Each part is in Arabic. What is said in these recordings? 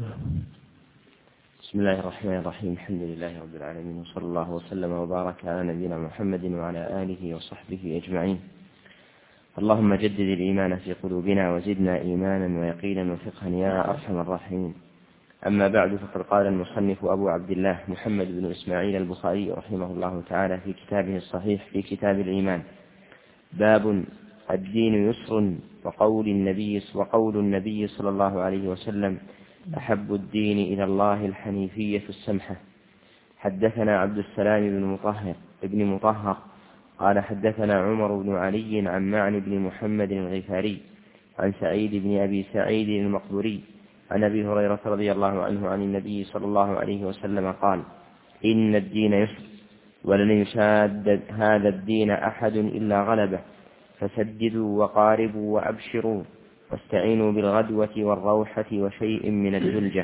بسم الله الرحمن الرحيم. الحمد لله رب العالمين، وصلى الله وسلم وبارك على نبينا محمد وعلى آله وصحبه أجمعين. اللهم جدد الإيمان في قلوبنا وزدنا إيمانا ويقينا وفقها يا أرحم الراحمين. أما بعد، فقد قال المصنف أبو عبد الله محمد بن إسماعيل البخاري رحمه الله تعالى في كتابه الصحيح في كتاب الإيمان: باب الدين يسر، وقول النبي صلى الله عليه وسلم: أحب الدين إلى الله الحنيفية السمحة. حدثنا عبد السلام بن مطهر قال حدثنا عمر بن علي عن معن بن محمد الغفاري عن سعيد بن أبي سعيد المقبوري عن أبي هريرة رضي الله عنه عن النبي صلى الله عليه وسلم قال: إن الدين يسر، ولن يشاد هذا الدين أحد إلا غلبه، فسددوا وقاربوا وأبشروا، واستعينوا بالغدوة والروحة وشيء من الدلجة.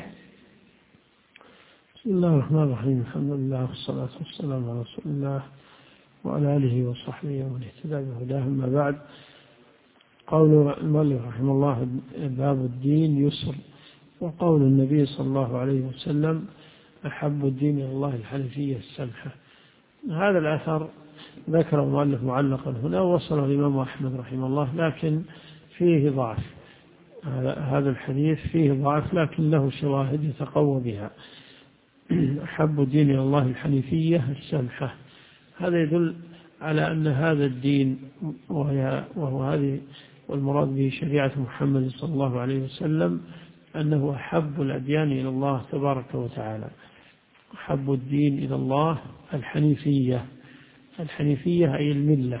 بسم الله الرحمن الرحيم. الحمد لله والصلاة والسلام على رسول الله وعلى آله وصحبه ومن اهتدى بهداه. أما بعد، قول المؤلف رحمه الله: باب الدين يسر، وقول النبي صلى الله عليه وسلم: أحب الدين إلى الله الحنيفية السمحة. هذا الأثر ذكر المؤلف معلقا هنا، ووصله الإمام أحمد رحمه الله، لكن فيه ضعف. هذا الحديث فيه ضعف، لكن له شواهد يتقوى بها. أحب الدين إلى الله الحنيفية السمحة، هذا يدل على أن هذا الدين وهو هذه، والمراد به شريعة محمد صلى الله عليه وسلم، أنه أحب الأديان إلى الله تبارك وتعالى. أحب الدين إلى الله الحنيفية. الحنيفية أي الملة،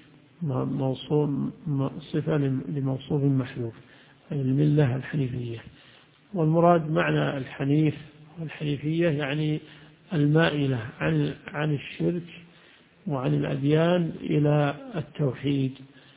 صفة لموصوف محذوف، أي الملة الحنيفية. والمراد معنى الحنيف والحنيفية يعني المائلة عن الشرك وعن الأديان إلى التوحيد.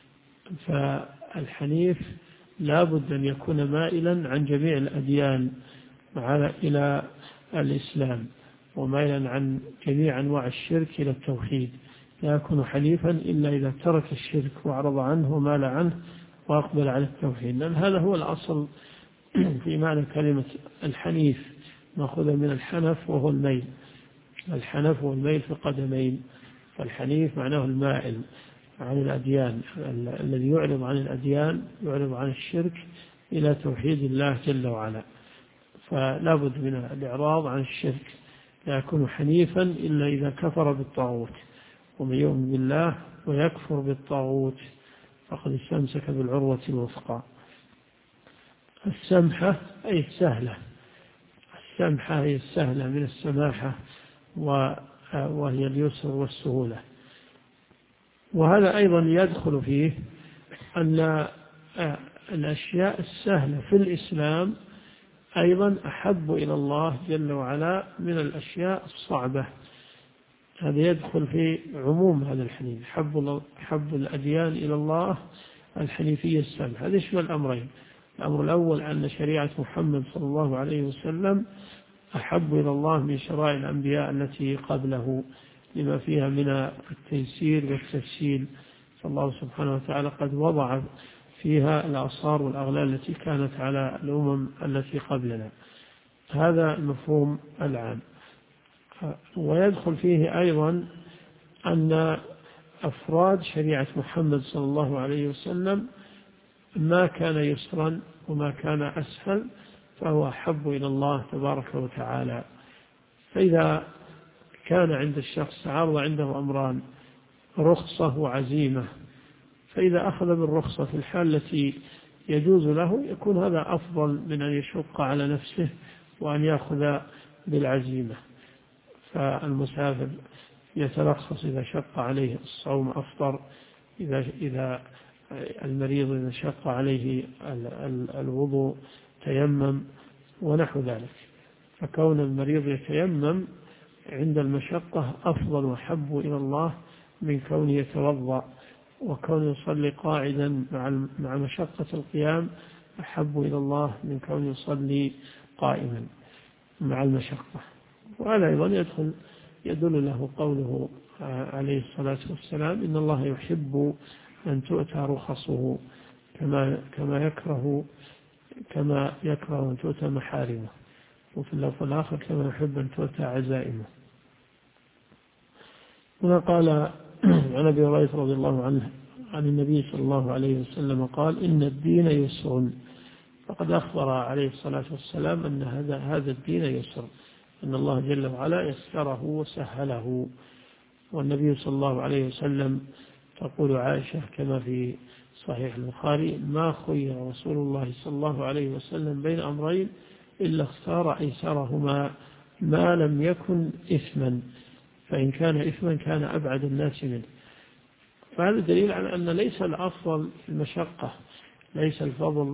فالحنيف لا بد أن يكون مائلا عن جميع الأديان إلى الإسلام، ومائلا عن جميع أنواع الشرك إلى التوحيد. لا يكون حنيفا إلا إذا ترك الشرك وأعرض عنه ومال عنه وأقبل على التوحيد، لأن هذا هو الأصل في معنى كلمة الحنيف، مأخوذة من الحنف وهو الميل. الحنف والميل في قدمين، فالحنيف معناه المائل عن الأديان، الذي يعرض عن الأديان، يعرض عن الشرك إلى توحيد الله جل وعلا. فلا بد من الإعراض عن الشرك، لا يكون حنيفا إلا إذا كفر بالطاغوت. ومن يؤمن بالله ويكفر بالطاغوت فقد استمسك بالعروة الوثقى. السمحة أي السهلة. السمحة هي السهلة من السماحة، وهي اليسر والسهولة. وهذا أيضا يدخل فيه أن الأشياء السهلة في الإسلام أيضا أحب إلى الله جل وعلا من الأشياء الصعبة. هذا يدخل في عموم هذا الحديث: حب الأديان إلى الله الحنيفية السمحة. هذا يشمل الأمرين: الأمر الأول أن شريعة محمد صلى الله عليه وسلم أحب إلى الله من شرائع الأنبياء التي قبله، لما فيها من التيسير والتسهيل، فالله سبحانه وتعالى قد وضع فيها الأعصار والأغلال التي كانت على الأمم التي قبلنا. هذا المفهوم العام. ويدخل فيه أيضا أن أفراد شريعة محمد صلى الله عليه وسلم ما كان يسرا وما كان أسهل فهو أحب إلى الله تبارك وتعالى. فإذا كان عند الشخص عرض عنده أمران: رخصة وعزيمة، فإذا أخذ بالرخصة في الحال التي يجوز له يكون هذا أفضل من أن يشق على نفسه وأن يأخذ بالعزيمة. فالمسافر يترخص إذا شق عليه الصوم أفطر، إذا المريض إذا شق عليه الوضوء تيمم، ونحو ذلك. فكون المريض يتيمم عند المشقة أفضل وأحب إلى الله من كونه يتوضأ، وكونه يصلي قاعدا مع مشقة القيام أحب إلى الله من كونه يصلي قائما مع المشقة. وهذا أيضا يدل له قوله عليه الصلاة والسلام: إن الله يحب أن تؤتى رخصه كما يكره أن تؤتى محارمه. وفي اللفظ الآخر كما يحب أن تؤتى عزائمه. هنا قال عن أبي هريرة رضي الله عنه عن النبي صلى الله عليه وسلم قال إن الدين يسر. فقد أخبر عليه الصلاة والسلام أن هذا الدين يسر، أن الله جل وعلا يسره وسهله. والنبي صلى الله عليه وسلم تقول عائشة كما في صحيح البخاري ما خير رسول الله صلى الله عليه وسلم بين أمرين إلا اختار أيسرهما ما لم يكن إثما، فإن كان إثما كان أبعد الناس منه. فهذا دليل على أن ليس الأفضل المشقة، ليس الفضل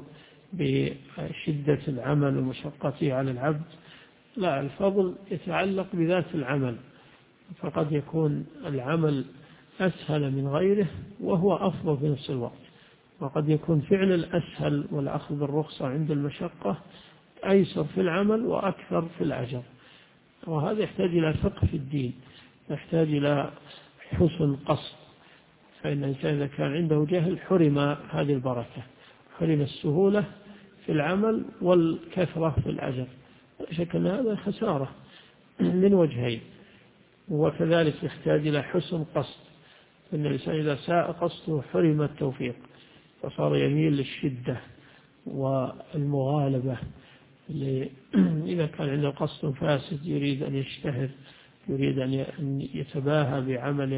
بشدة العمل ومشقته على العبد، لا، الفضل يتعلق بذات العمل. فقد يكون العمل أسهل من غيره وهو أفضل في نفس الوقت، وقد يكون فعل الأسهل والأخذ بالرخصة عند المشقة أيسر في العمل وأكثر في الأجر. وهذا يحتاج إلى فقه في الدين، يحتاج إلى حسن قصد. فإن الإنسان إذا كان عنده جهل حرم هذه البركة، حرم السهولة في العمل والكثرة في الأجر. شك أن هذا خسارة من وجهين. وكذلك يحتاج إلى حسن قصد، فإن الإنسان إذا ساء قصده حرم التوفيق، فصار يميل للشدة والمغالبة. إذا كان عنده قصد فاسد يريد أن يشتهر، يريد أن يتباهى بعمله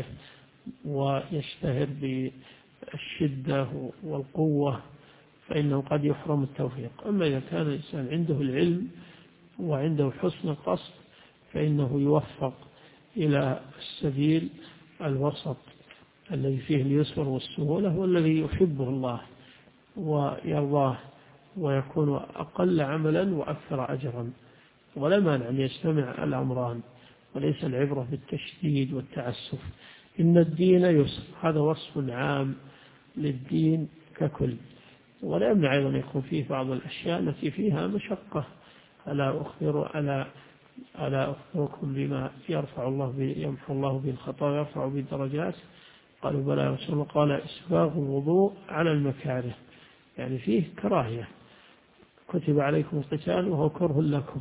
ويشتهر بالشدة والقوة، فإنه قد يحرم التوفيق. أما إذا كان الإنسان عنده العلم وعنده حسن القصد فإنه يوفق إلى السبيل الوسط الذي فيه اليسر والسهولة، والذي يحبه الله ويرضاه، ويكون أقل عملا وأكثر أجرا. ولا مانع أن يجتمع الأمران، وليس العبرة بالتشديد والتعسف. إن الدين يسر، هذا وصف عام للدين ككل. ولا يمنع أيضا يكون فيه بعض الأشياء التي فيها مشقة. ألا أخبركم بما يمحو الله به الخطايا ويرفع به الدرجات؟ قالوا بلى يا رسول الله. قال إسباغ الوضوء على المكاره، يعني فيه كراهية. كتب عليكم القتال وهو كره لكم،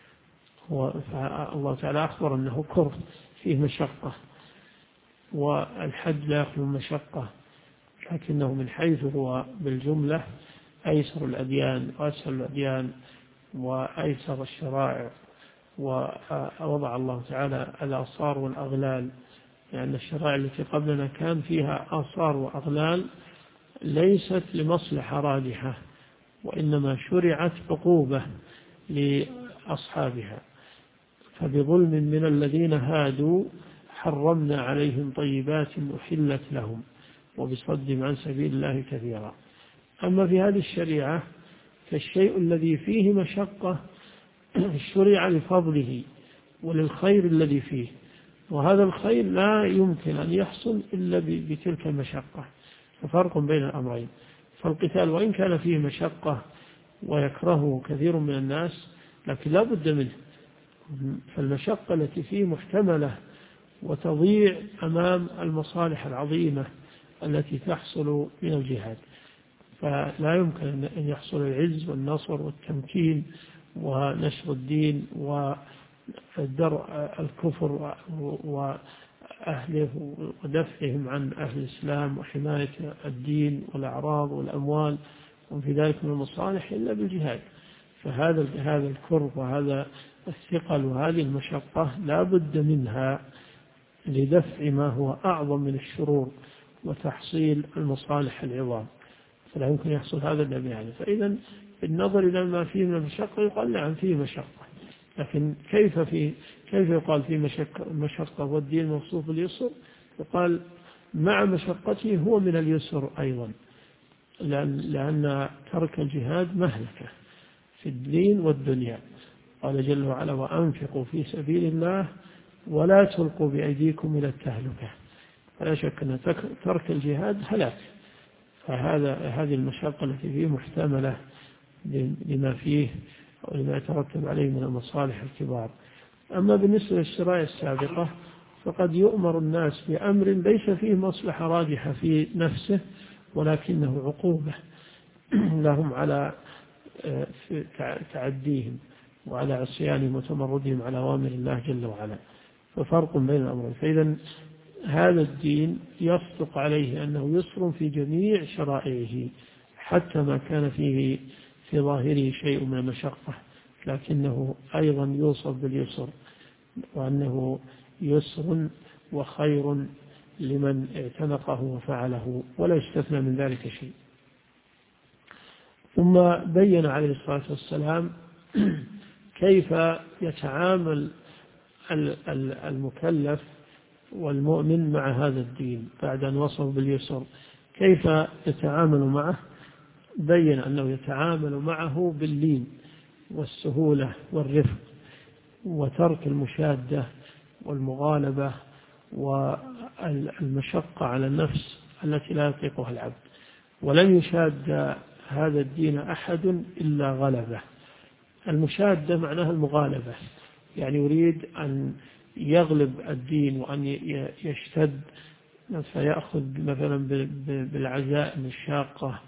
الله تعالى أخبر أنه كره، فيه مشقة. والحج لا يخلو مشقة، لكنه من حيث هو بالجملة أيسر الأديان وأسهل الأديان وأيسر الشرائع. ووضع الله تعالى الآثار والأغلال، لأن الشرائع التي قبلنا كان فيها آثار وأغلال ليست لمصلحة راجحة، وإنما شرعت عقوبة لأصحابها. فبظلم من الذين هادوا حرمنا عليهم طيبات أحلت لهم وبصدهم عن سبيل الله كثيرا. أما في هذه الشريعة فالشيء الذي فيه مشقة شرع لفضله وللخير الذي فيه، وهذا الخير لا يمكن أن يحصل إلا بتلك المشقة. ففرق بين الأمرين. فالقتال وإن كان فيه مشقة ويكرهه كثير من الناس لكن لا بد منه، فالمشقة التي فيه محتملة وتضيع أمام المصالح العظيمة التي تحصل من الجهاد. فلا يمكن أن يحصل العز والنصر والتمكين ونشر الدين ودرء الكفر وأهله ودفعهم عن أهل الإسلام وحماية الدين والأعراض والأموال وفي ذلك من المصالح إلا بالجهاد. فهذا الكرب وهذا الثقل وهذه المشقة لا بد منها لدفع ما هو أعظم من الشرور وتحصيل المصالح العظام، فلا يمكن يحصل هذا إلا بهذا. فإذا بالنظر إلى ما فيه من المشقة يقال نعم فيه مشقة، لكن كيف يقال فيه مشقة والدين موصوف باليسر؟ يقال مع مشقته هو من اليسر أيضا، لأن ترك الجهاد مهلكة في الدين والدنيا. قال جل وعلا وأنفقوا في سبيل الله ولا تلقوا بأيديكم إلى التهلكة. فلا شك أن ترك الجهاد هلاك. فهذه المشقة التي فيه محتملة لما فيه ولما يترتب عليه من المصالح الكبار. أما بالنسبة للشرائع السابقة فقد يؤمر الناس بأمر ليس فيه مصلحة راجحة في نفسه ولكنه عقوبة لهم على تعديهم، وعلى عصيانهم وتمردهم على أوامر الله جل وعلا. ففرق بين الأمرين. فإذا هذا الدين يصدق عليه أنه يسر في جميع شرائعه، حتى ما كان فيه في ظاهره شيء من المشقة، لكنه أيضا يوصف باليسر، وأنه يسر وخير لمن اعتنقه وفعله، ولا يستثنى من ذلك شيء. ثم بين عليه الصلاة والسلام كيف يتعامل المكلف والمؤمن مع هذا الدين بعد أن وصف باليسر، كيف يتعامل معه. بين أنه يتعامل معه باللين والسهولة والرفق، وترك المشادة والمغالبة والمشقة على النفس التي لا يطيقها العبد. ولن يشاد هذا الدين أحد إلا غلبه. المشادة معناها المغالبة، يعني يريد أن يغلب الدين وأن يشتد، فيأخذ مثلا بالعزائم الشاقة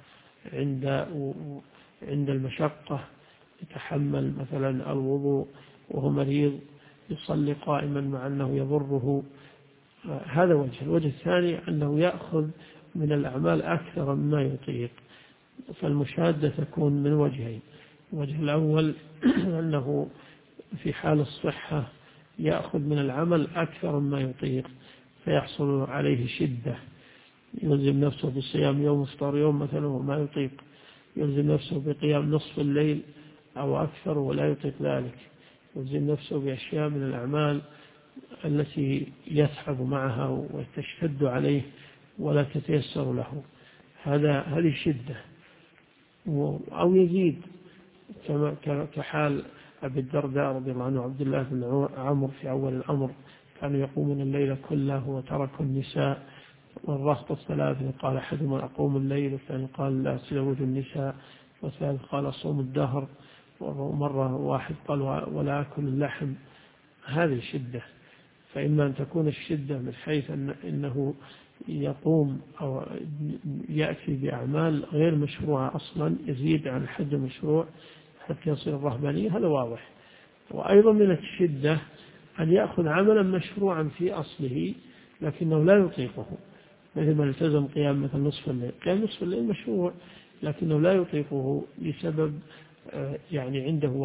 عند المشقة، يتحمل مثلا الوضوء وهو مريض، يصلي قائما مع أنه يضره. هذا وجه. الوجه الثاني أنه يأخذ من الأعمال أكثر مما يطيق، فالمشادة تكون من وجهين. الوجه الأول أنه في حال الصحة يأخذ من العمل أكثر مما يطيق، فيحصل عليه شدة، يلزم نفسه بالصيام يوم افطار يوم مثلا وما يطيق، يلزم نفسه بقيام نصف الليل أو أكثر ولا يطيق ذلك، يلزم نفسه بأشياء من الأعمال التي يتعب معها وتشتد عليه ولا تتيسر له. هذه شدة. أو يزيد كحال أبي الدرداء رضي الله عنه وعبد الله بن عمرو في أول الأمر، كانوا يقومون الليل كله وتركوا النساء والرهط الثلاث، قال أحدهم أقوم الليل، والثاني قال لا أتزوج النساء، والثالث قال أصوم الدهر، ومرة واحد قال ولا أكل اللحم. هذه شدة. فإما أن تكون الشدة من حيث أنه يقوم أو يأتي بأعمال غير مشروعة أصلا، يزيد عن الحد المشروع حتى يصير الرهبانية، هذا واضح. وأيضا من الشدة أن يأخذ عملا مشروعا في أصله لكنه لا يطيقه، مثل ما التزم قيام مثل نصف الليل. قيام نصف الليل مشروع لكنه لا يطيقه لسبب يعني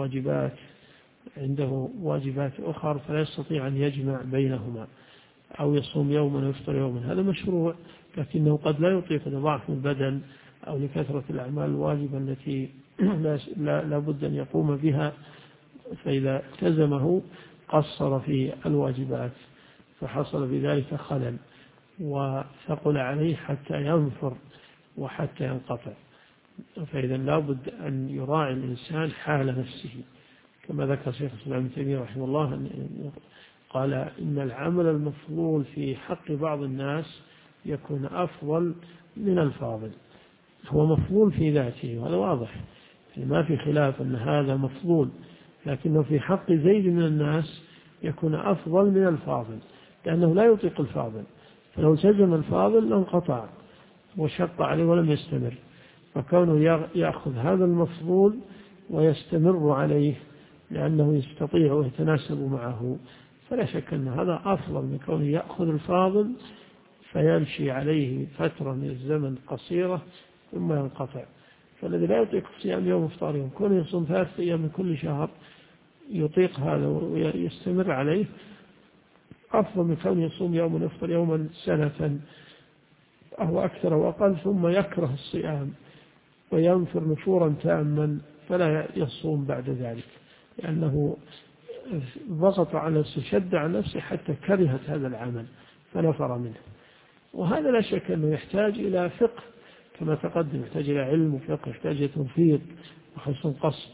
عنده واجبات أخرى فلا يستطيع أن يجمع بينهما، أو يصوم يوما ويفطر يوما، هذا مشروع لكنه قد لا يطيق لضعف البدن أو لكثرة الأعمال الواجبة التي لا بد أن يقوم بها، فإذا التزمه قصر في الواجبات فحصل بذلك خلل وثقل عليه حتى ينفر وحتى ينقطع. فإذا لا بد أن يراعي الإنسان حال نفسه، كما ذكر شيخ الإسلام ابن تيمية رحمه الله قال إن العمل المفضول في حق بعض الناس يكون أفضل من الفاضل. هو مفضول في ذاته وهذا واضح، ما في خلاف أن هذا مفضول، لكنه في حق زيد من الناس يكون أفضل من الفاضل، لأنه لا يطيق الفاضل، فلو التزم الفاضل لانقطع وشق عليه ولم يستمر. فكونه يأخذ هذا المفضول ويستمر عليه لأنه يستطيع ويتناسب معه، فلا شك أن هذا أفضل من كونه يأخذ الفاضل فيمشي عليه فترة من الزمن قصيرة ثم ينقطع. فالذي لا يطيق صيام يوم افطار يوم، كونه يصوم 3 أيام من كل شهر يطيق هذا ويستمر عليه، أفضل من كونه يصوم يوم يفطر يوما سنة أو أكثر وأقل ثم يكره الصيام وينفر نفورا تاما فلا يصوم بعد ذلك، لأنه ضغط على نفسه، شد على نفسه حتى كرهت هذا العمل فنفر منه. وهذا لا شك أنه يحتاج إلى فقه كما تقدم، يحتاج إلى علم وفقه، يحتاج إلى توفيق وحسن قصد.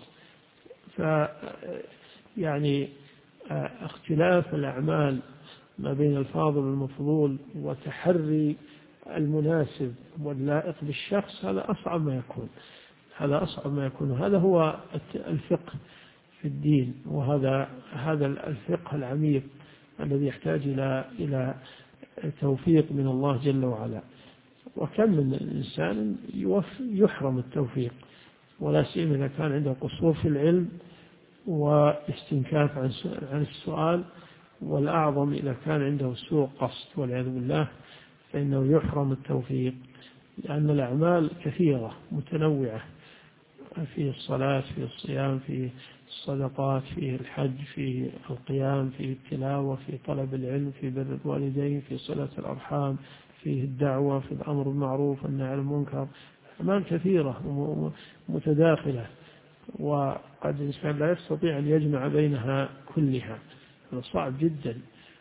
يعني اختلاف الأعمال ما بين الفاضل والمفضول وتحري المناسب واللائق بالشخص هذا أصعب ما يكون. هذا هو الفقه في الدين، وهذا الفقه العميق الذي يحتاج إلى توفيق من الله جل وعلا. وكم من الإنسان يحرم التوفيق، ولا سيما إذا كان عنده قصور في العلم واستنكاف عن السؤال، والأعظم إذا كان عنده سوء قصد والعياذ بالله فإنه يحرم التوفيق، لأن الأعمال كثيرة متنوعة، في الصلاة، في الصيام، في الصدقات، في الحج، في القيام، في التلاوة، في طلب العلم، في بر الوالدين، في صلة الأرحام، في الدعوة، في الأمر بالمعروف والنهي عن المنكر. أعمال كثيرة متداخلة، وقد الإنسان لا يستطيع أن يجمع بينها كلها، هذا صعب جدا.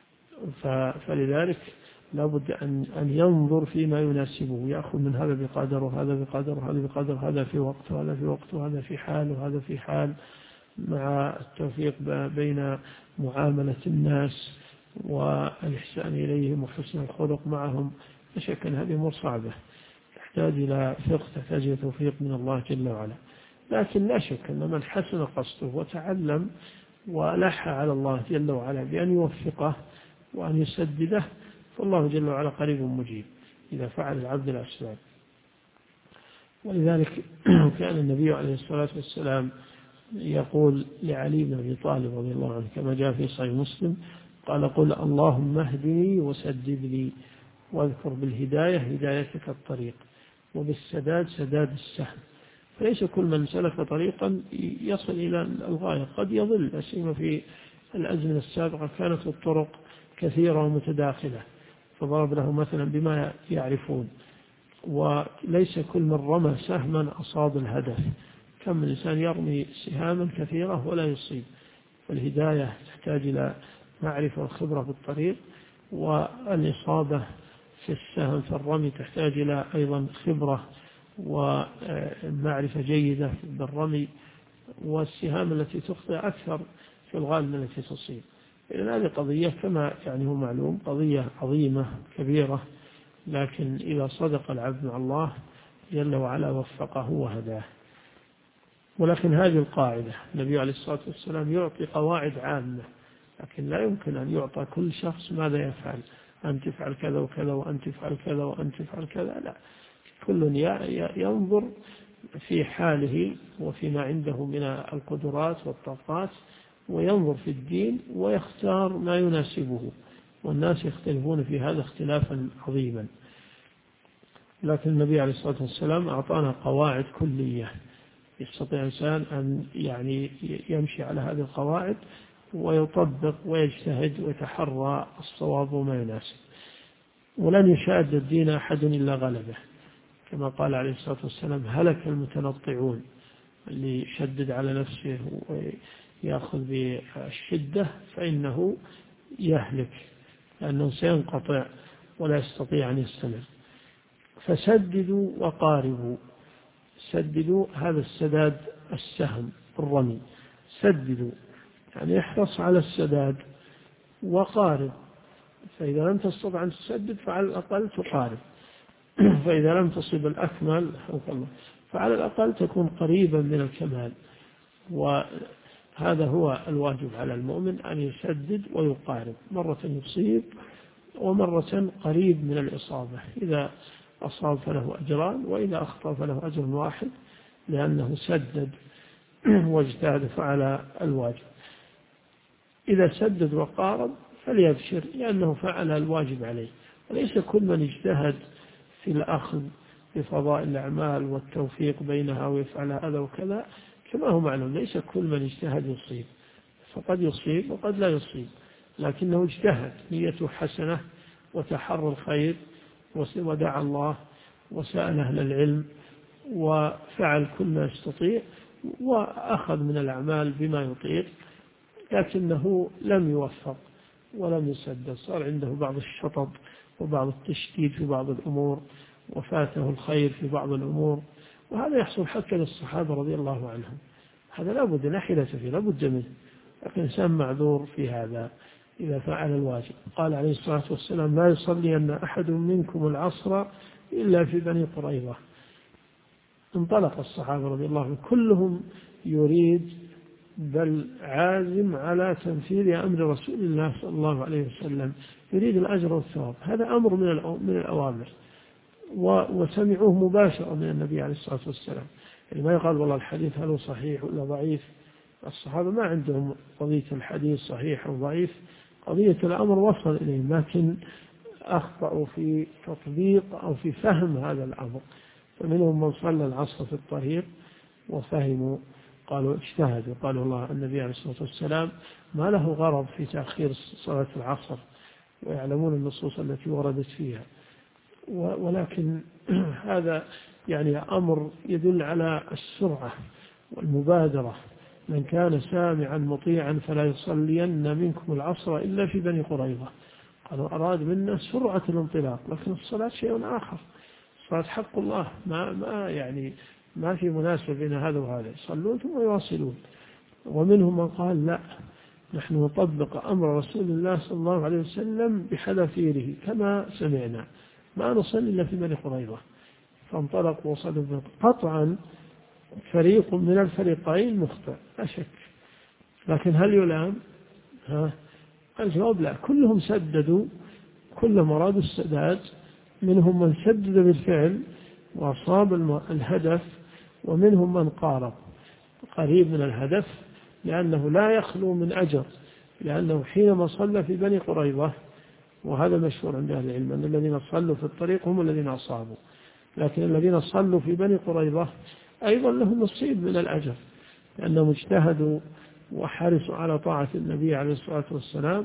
فلذلك لابد أن ينظر فيما يناسبه، يأخذ من هذا بقدر وهذا بقدر وهذا بقدر، هذا في وقت وهذا في وقت وهذا في حال وهذا في حال، مع التوفيق بين معاملة الناس والإحسان إليهم وحسن الخلق معهم. لا شك أن هذه أمور صعبة تحتاج إلى فقه، تحتاج إلى توفيق من الله جل وعلا. لكن لا شك أن من حسن قصده وتعلم ولح على الله جل وعلا بأن يوفقه وأن يسدده، فالله جل وعلا قريب مجيب إذا فعل العبد الأسباب. ولذلك كان النبي عليه الصلاة والسلام يقول لعلي بن أبي طالب رضي الله عنه كما جاء في صحيح مسلم، قال: قل اللهم اهدني وسدد لي، واذكر بالهداية هدايتك الطريق، وبالسداد سداد السهم. فليس كل من سلك طريقا يصل إلى الغاية، قد يضل. أسيما في الأزمنة السابقة كانت الطرق كثيرة ومتداخلة، فضرب له مثلا بما يعرفون، وليس كل من رمى سهما أصاب الهدف. كم من إنسان يرمي سهاما كثيرة ولا يصيب. فالهداية تحتاج إلى معرفة وخبرة بالطريق، والإصابة في السهم في الرمي تحتاج إلى أيضا خبرة ومعرفة جيدة بالرمي، والسهام التي تخطئ أكثر في الغالب من التي تصيب. إذن هذه قضية كما يعني هو معلوم قضية عظيمة كبيرة، لكن إذا صدق العبد مع الله جل وعلا وفقه وهداه. ولكن هذه القاعدة النبي عليه الصلاة والسلام يعطي قواعد عامة، لكن لا يمكن أن يعطى كل شخص ماذا يفعل، أن تفعل كذا وكذا وأن تفعل كذا وأن تفعل كذا، لا. كل ينظر في حاله وفيما عنده من القدرات والطاقات، وينظر في الدين ويختار ما يناسبه، والناس يختلفون في هذا اختلافا عظيما. لكن النبي عليه الصلاة والسلام أعطانا قواعد كلية يستطيع الإنسان أن يعني يمشي على هذه القواعد ويطبق ويجتهد ويتحرى الصواب وما يناسب. ولن يشاد الدين أحد إلا غلبه، كما قال عليه الصلاة والسلام: هلك المتنطعون، اللي يشدد على نفسه ويأخذ بالشدة فإنه يهلك، لأنه سينقطع ولا يستطيع أن يستمر. فسددوا وقاربوا. سددوا هذا السداد السهم الرمي، سددوا يعني احرص على السداد، وقارب، فإذا لم تستطع أن تسدد فعلى الأقل تقارب، فإذا لم تصب الأكمل فعلى الأقل تكون قريبا من الكمال. وهذا هو الواجب على المؤمن، أن يسدد ويقارب، مرة يصيب ومرة قريب من الإصابة. إذا أصاب فله أجران، وإذا أخطأ فله أجر واحد، لأنه سدد واجتهد فعل الواجب. إذا سدد وقارب فليبشر، لأنه فعل الواجب عليه. وليس كل من اجتهد في الأخذ بفضائل الأعمال والتوفيق بينها ويفعل هذا وكذا، كما هو معلوم ليس كل من اجتهد يصيب، فقد يصيب وقد لا يصيب، لكنه اجتهد، نيته حسنة وتحرى الخير ودعا الله وسأل أهل العلم وفعل كل ما يستطيع وأخذ من الأعمال بما يطيق، لكنه لم يوفق ولم يسدد، صار عنده بعض الشطط وبعض التشديد في بعض الأمور، وفاته الخير في بعض الأمور. وهذا يحصل حتى للصحابة رضي الله عنهم، هذا لابد، لا حيلة فيه، لابد منه، لكن إنسان معذور في هذا إذا فعل الواجب. قال عليه الصلاة والسلام: لا يصلي أن أحد منكم العصر إلا في بني قريظة. انطلق الصحابة رضي الله عنهم كلهم يريد، بل عازم على تنفيذ أمر رسول الله صلى الله عليه وسلم، يريد الأجر والثواب. هذا أمر من الأوامر، وسمعوه مباشرة من النبي عليه الصلاة والسلام. يعني ما يقال والله الحديث هل هو صحيح ولا ضعيف، الصحابة ما عندهم قضية الحديث صحيح أو ضعيف، قضية الأمر وصل إليهم، لكن أخطأوا في تطبيق أو في فهم هذا الأمر. فمنهم من صلى العصر في الطريق وفهموا، قالوا اجتهدوا، قالوا الله النبي عليه الصلاة والسلام ما له غرض في تأخير صلاة العصر، ويعلمون النصوص التي وردت فيها. ولكن هذا يعني أمر يدل على السرعة والمبادرة. من كان سامعا مطيعا فلا يصلين منكم العصر إلا في بني قريظة. قالوا أراد منا سرعة الانطلاق، لكن الصلاة شيء آخر، الصلاة حق الله، ما في مناسبة بين هذا وهذا، يصلون ثم يواصلون. ومنهم من قال لا، نحن نطبق أمر رسول الله صلى الله عليه وسلم بحذافيره كما سمعنا، ما نصلي إلا في بني قريظة. فانطلقوا وصلوا. قطعا فريق من الفريقين مخطئ لا شك، لكن هل يلام؟ الجواب لا، كلهم سددوا، كلهم أرادوا السداد. منهم من سدد بالفعل وأصاب الهدف، ومنهم من قارب قريب من الهدف، لأنه لا يخلو من أجر، لأنه حينما صلى في بني قريظة، وهذا مشهور عند أهل العلم أن الذين صلوا في الطريق هم الذين أصابوا، لكن الذين صلوا في بني قريظة أيضا لهم نصيب من الأجر، لأنهم اجتهدوا وحرصوا على طاعة النبي عليه الصلاة والسلام،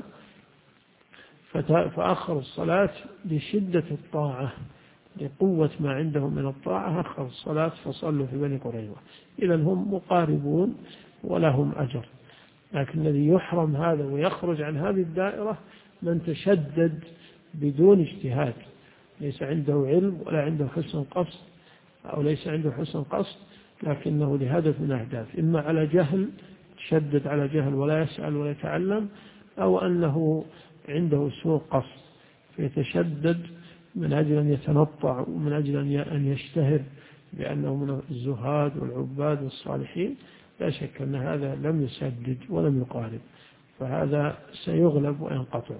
فأخروا الصلاة لشدة الطاعة، لقوة ما عندهم من الطاعة أخروا الصلاة فصلوا في بني قريظة. إذن هم مقاربون ولهم أجر. لكن الذي يحرم هذا ويخرج عن هذه الدائرة من تشدد بدون اجتهاد، ليس عنده علم ولا عنده حسن قصد، أو ليس عنده حسن قصد لكنه لهدف من أهداف، إما على جهل، تشدد على جهل ولا يسأل ولا يتعلم، أو أنه عنده سوء قصد فيتشدد من أجل أن يتنطع ومن أجل أن يشتهر بأنه من الزهاد والعباد والصالحين. لا شك أن هذا لم يسدد ولم يقارب، فهذا سيغلب وينقطع.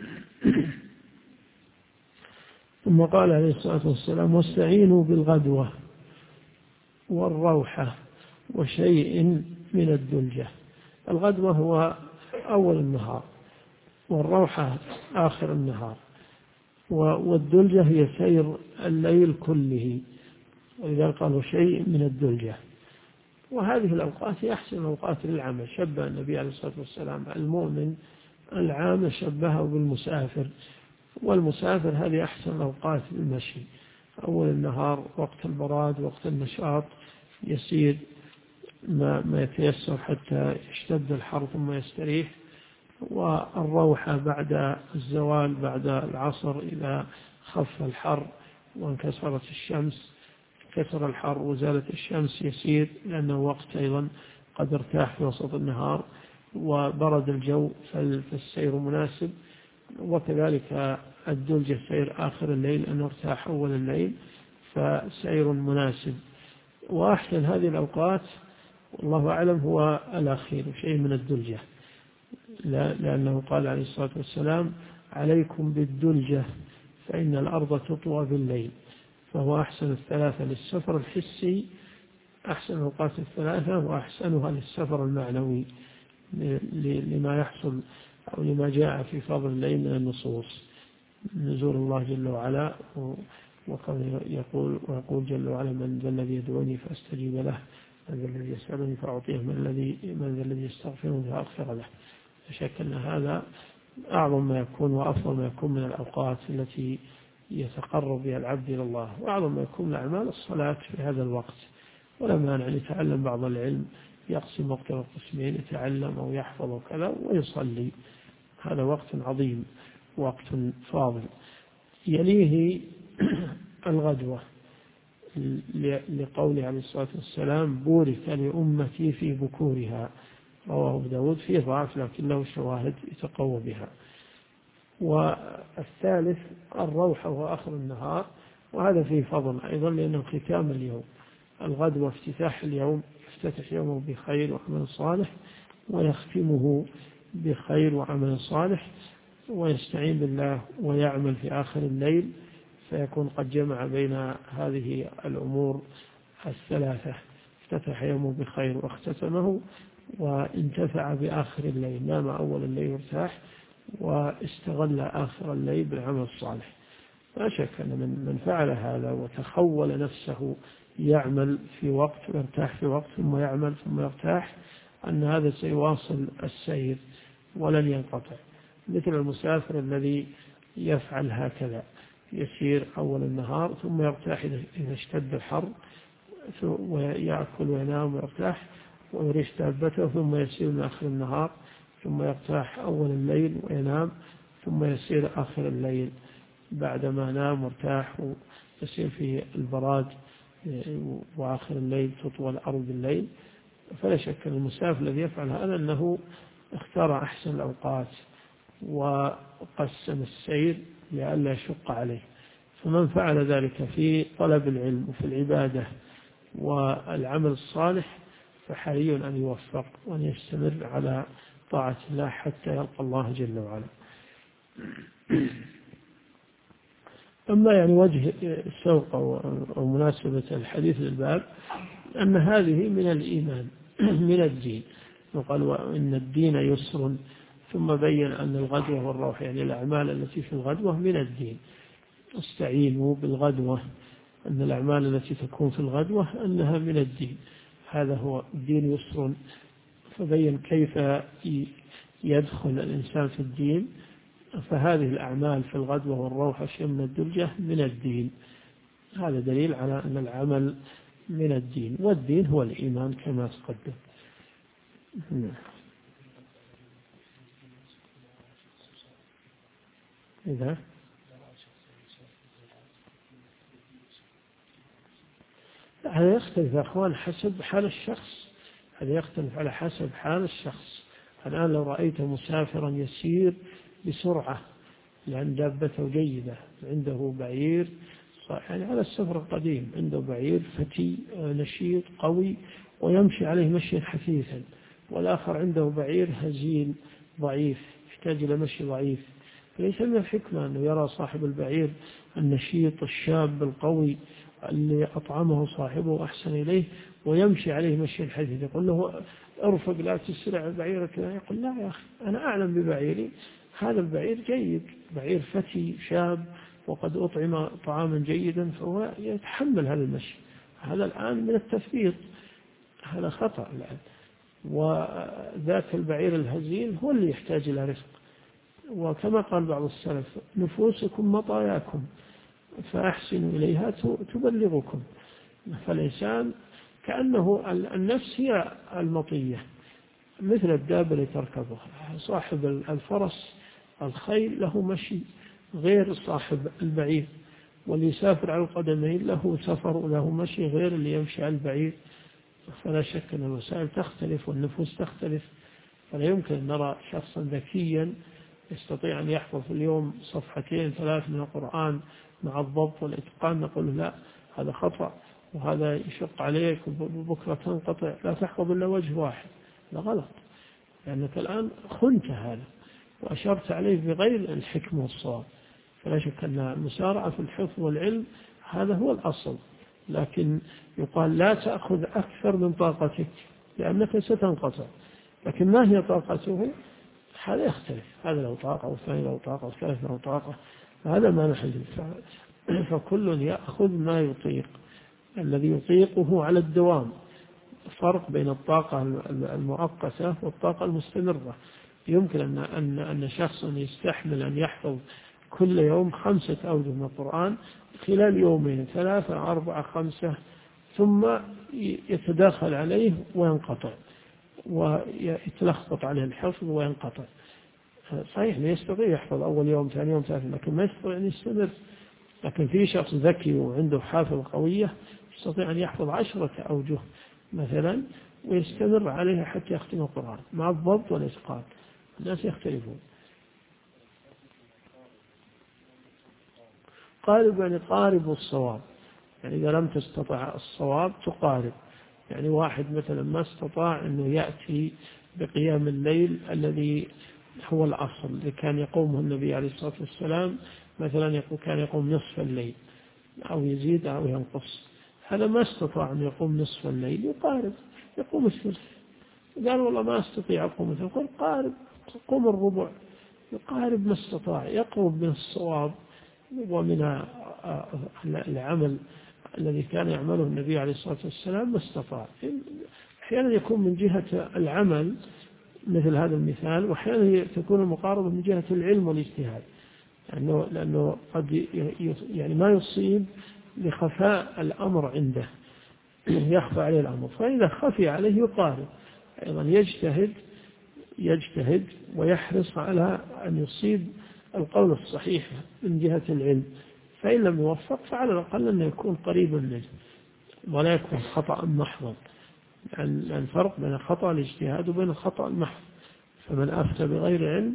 ثم قال عليه الصلاة والسلام واستعينوا بالغدوة والروحة وشيء من الدلجة. الغدوة هو أول النهار، والروحة آخر النهار، والدلجة هي سير الليل كله، وإذا قالوا شيء من الدلجة. وهذه الأوقات هي أحسن الأوقات للعمل. شبه النبي عليه الصلاة والسلام المؤمن العام شبهه بالمسافر، والمسافر هذه أحسن الأوقات للمشي. أول النهار وقت البراد وقت النشاط، يسير ما يتيسر حتى يشتد الحر ثم يستريح. والروحة بعد الزوال بعد العصر إذا خف الحر وانكسرت الشمس، كسر الحر وزالت الشمس، يسير لأنه وقت أيضا قد ارتاح في وسط النهار وبرد الجو فالسير مناسب. وكذلك الدلجة سير آخر الليل أنه ارتاح أول الليل فسير مناسب. وأحسن هذه الأوقات والله أعلم هو الأخير، شيء من الدلجة، لأنه قال عليه الصلاة والسلام عليكم بالدلجة فإن الأرض تطوى بالليل. فهو أحسن الثلاثة للسفر الحسي، أحسن الأوقات الثلاثة، وأحسنها للسفر المعنوي لما يحصل أو لما جاء في فضل الليل من النصوص، نزول الله جل وعلا، ويقول جل وعلا من ذا الذي يدعوني فأستجيب له، من ذا الذي يسألني فأعطيه، من ذا الذي يستغفرني فأغفر له. شك أن هذا أعظم ما يكون وأفضل ما يكون من الأوقات التي يتقرب بها العبد إلى الله، وأعظم ما يكون الأعمال الصلاة في هذا الوقت. ولا مانع أن يتعلم بعض العلم، يقسم وقت القسمين، يتعلم أو يحفظ وكذا ويصلي، هذا وقت عظيم، وقت فاضل. يليه الغدوة لقوله عليه الصلاة والسلام بورك لأمتي في بكورها، رواه أبو داود، فيه ضعف لكن له شواهد يتقوى بها. والثالث الروحة وهو آخر النهار، وهذا فيه فضل أيضا لأنه ختام اليوم. الغدوة افتتاح اليوم، يفتتح يومه بخير وعمل صالح ويختمه بخير وعمل صالح، ويستعين بالله ويعمل في آخر الليل، فيكون قد جمع بين هذه الأمور الثلاثة، افتتح يومه بخير واختتمه، وانتفع بآخر الليل، نام أول الليل وارتاح واستغل آخر الليل بالعمل الصالح. لا شك أن من فعل هذا وتخول نفسه يعمل في وقت ويرتاح في وقت ثم يعمل ثم يرتاح، أن هذا سيواصل السير ولن ينقطع، مثل المسافر الذي يفعل هكذا، يسير أول النهار ثم يرتاح إذا اشتد الحر ويأكل وينام ويرتاح ويريش دابته، ثم يسير من آخر النهار ثم يرتاح أول الليل وينام ثم يسير آخر الليل بعدما نام وارتاح ويسير في البراد، وآخر الليل تطول أرض الليل. فلا شك أن المسافر الذي يفعل هذا أنه اختار أحسن الأوقات وقسم السير لئلا يشق عليه. فمن فعل ذلك في طلب العلم وفي العبادة والعمل الصالح فحري أن يوفق وأن يستمر على طاعة الله حتى يلقى الله جل وعلا. أما يعني وجه السوق أو مناسبة الحديث للباب أن هذه من الإيمان من الدين، وقال وإن الدين يسر، ثم بين أن الغدوة والروح يعني الأعمال التي في الغدوة من الدين. استعينوا بالغدوة، أن الأعمال التي تكون في الغدوة أنها من الدين، هذا هو الدين يسر. فبين كيف يدخل الإنسان في الدين، فهذه الأعمال في الغدوة والروح شيء من الدرجة من الدين. هذا دليل على أن العمل من الدين، والدين هو الإيمان كما تقدم. إذا هذا يختلف يا أخوان حسب حال الشخص، هذا يختلف على حسب حال الشخص. الآن لو رأيت مسافرا يسير بسرعة لأن دابته جيدة، عنده بعير يعني على السفر القديم، عنده بعير فتي نشيط قوي ويمشي عليه مشيا حثيثا، والآخر عنده بعير هزيل ضعيف يحتاج إلى مشي ضعيف، فليس من الحكمة أنه يرى صاحب البعير النشيط الشاب القوي اللي أطعمه صاحبه أحسن إليه ويمشي عليه مشي حثيث، يقول له ارفق لا تسرع بعيرك، يقول لا يا أخي أنا أعلم ببعيري، هذا البعير جيد، بعير فتي شاب وقد أطعم طعاما جيدا فهو يتحمل هذا المشي. هذا الآن من التثبيط، هذا خطأ الآن. وذاك البعير الهزيل هو اللي يحتاج إلى رفق، وكما قال بعض السلف نفوسكم مطاياكم فأحسنوا إليها تبلغكم. فالإنسان كأنه النفس هي المطية، مثل الدابة اللي تركبه، صاحب الفرس الخيل له مشي غير صاحب البعير، واللي يسافر على القدمين له سفر وله مشي غير اللي يمشي على البعير. فلا شك أن الوسائل تختلف والنفوس تختلف، فلا يمكن أن نرى شخصا ذكيا يستطيع أن يحفظ في اليوم صفحتين 3 من القرآن مع الضبط والإتقان نقول لا هذا خطأ وهذا يشق عليك وبكرة تنقطع لا تحفظ إلا وجه واحد، لا غلط، لأنك الآن خنت هذا وأشرت عليه بغير الحكمة والصواب. فلا شك أن المسارعة في الحفظ والعلم هذا هو الأصل، لكن يقال لا تأخذ أكثر من طاقتك لأنك ستنقطع. لكن ما هي طاقته هذا يختلف، هذا له طاقة والثاني له طاقة والثالث له طاقة، هذا ما نحن. فكل يأخذ ما يطيق، الذي يطيقه على الدوام. فرق بين الطاقة المؤقتة والطاقة المستمرة. يمكن أن شخص يستحمل أن يحفظ كل يوم 5 أوجه من القرآن خلال يومين 3 4 5 ثم يتداخل عليه وينقطع ويتلخبط عليه الحفظ وينقطع. صحيح لا يستطيع يحفظ أول يوم ثاني يوم ثالث، لكن ما يستطيع أن يستمر. لكن في شخص ذكي وعنده حافظة قوية يستطيع أن يحفظ 10 أوجه مثلا ويستمر عليها حتى يختم القرآن مع الضبط والإتقان. الناس يختلفون. قارب يعني قارب الصواب، يعني إذا لم تستطع الصواب تقارب. يعني واحد مثلا ما استطاع أنه يأتي بقيام الليل الذي هو الأصل اللي كان يقومه النبي عليه الصلاة والسلام، مثلا كان يقوم نصف الليل أو يزيد أو ينقص، هذا ما استطاع أن يقوم نصف الليل يقارب يقوم الثلث قال والله ما أستطيع أقوم مثل، قل قارب، قم الربع، يقارب ما استطاع، يقرب من الصواب ومن العمل الذي كان يعمله النبي عليه الصلاة والسلام ما استطاع. أحيانا يكون من جهة العمل مثل هذا المثال، وأحيانا تكون المقاربة من جهة العلم والاجتهاد، لأنه قد يعني ما يصيب لخفاء الأمر عنده، يخفى عليه الأمر، فإذا خفي عليه يقارب أيضا، يجتهد ويحرص على أن يصيب القول الصحيح من جهة العلم، فإن لم يوفق فعلى الأقل أنه يكون قريبا منه ولا يكون خطأ محضا، لأن الفرق بين خطأ الاجتهاد وبين الخطأ المحض. فمن أفتى بغير علم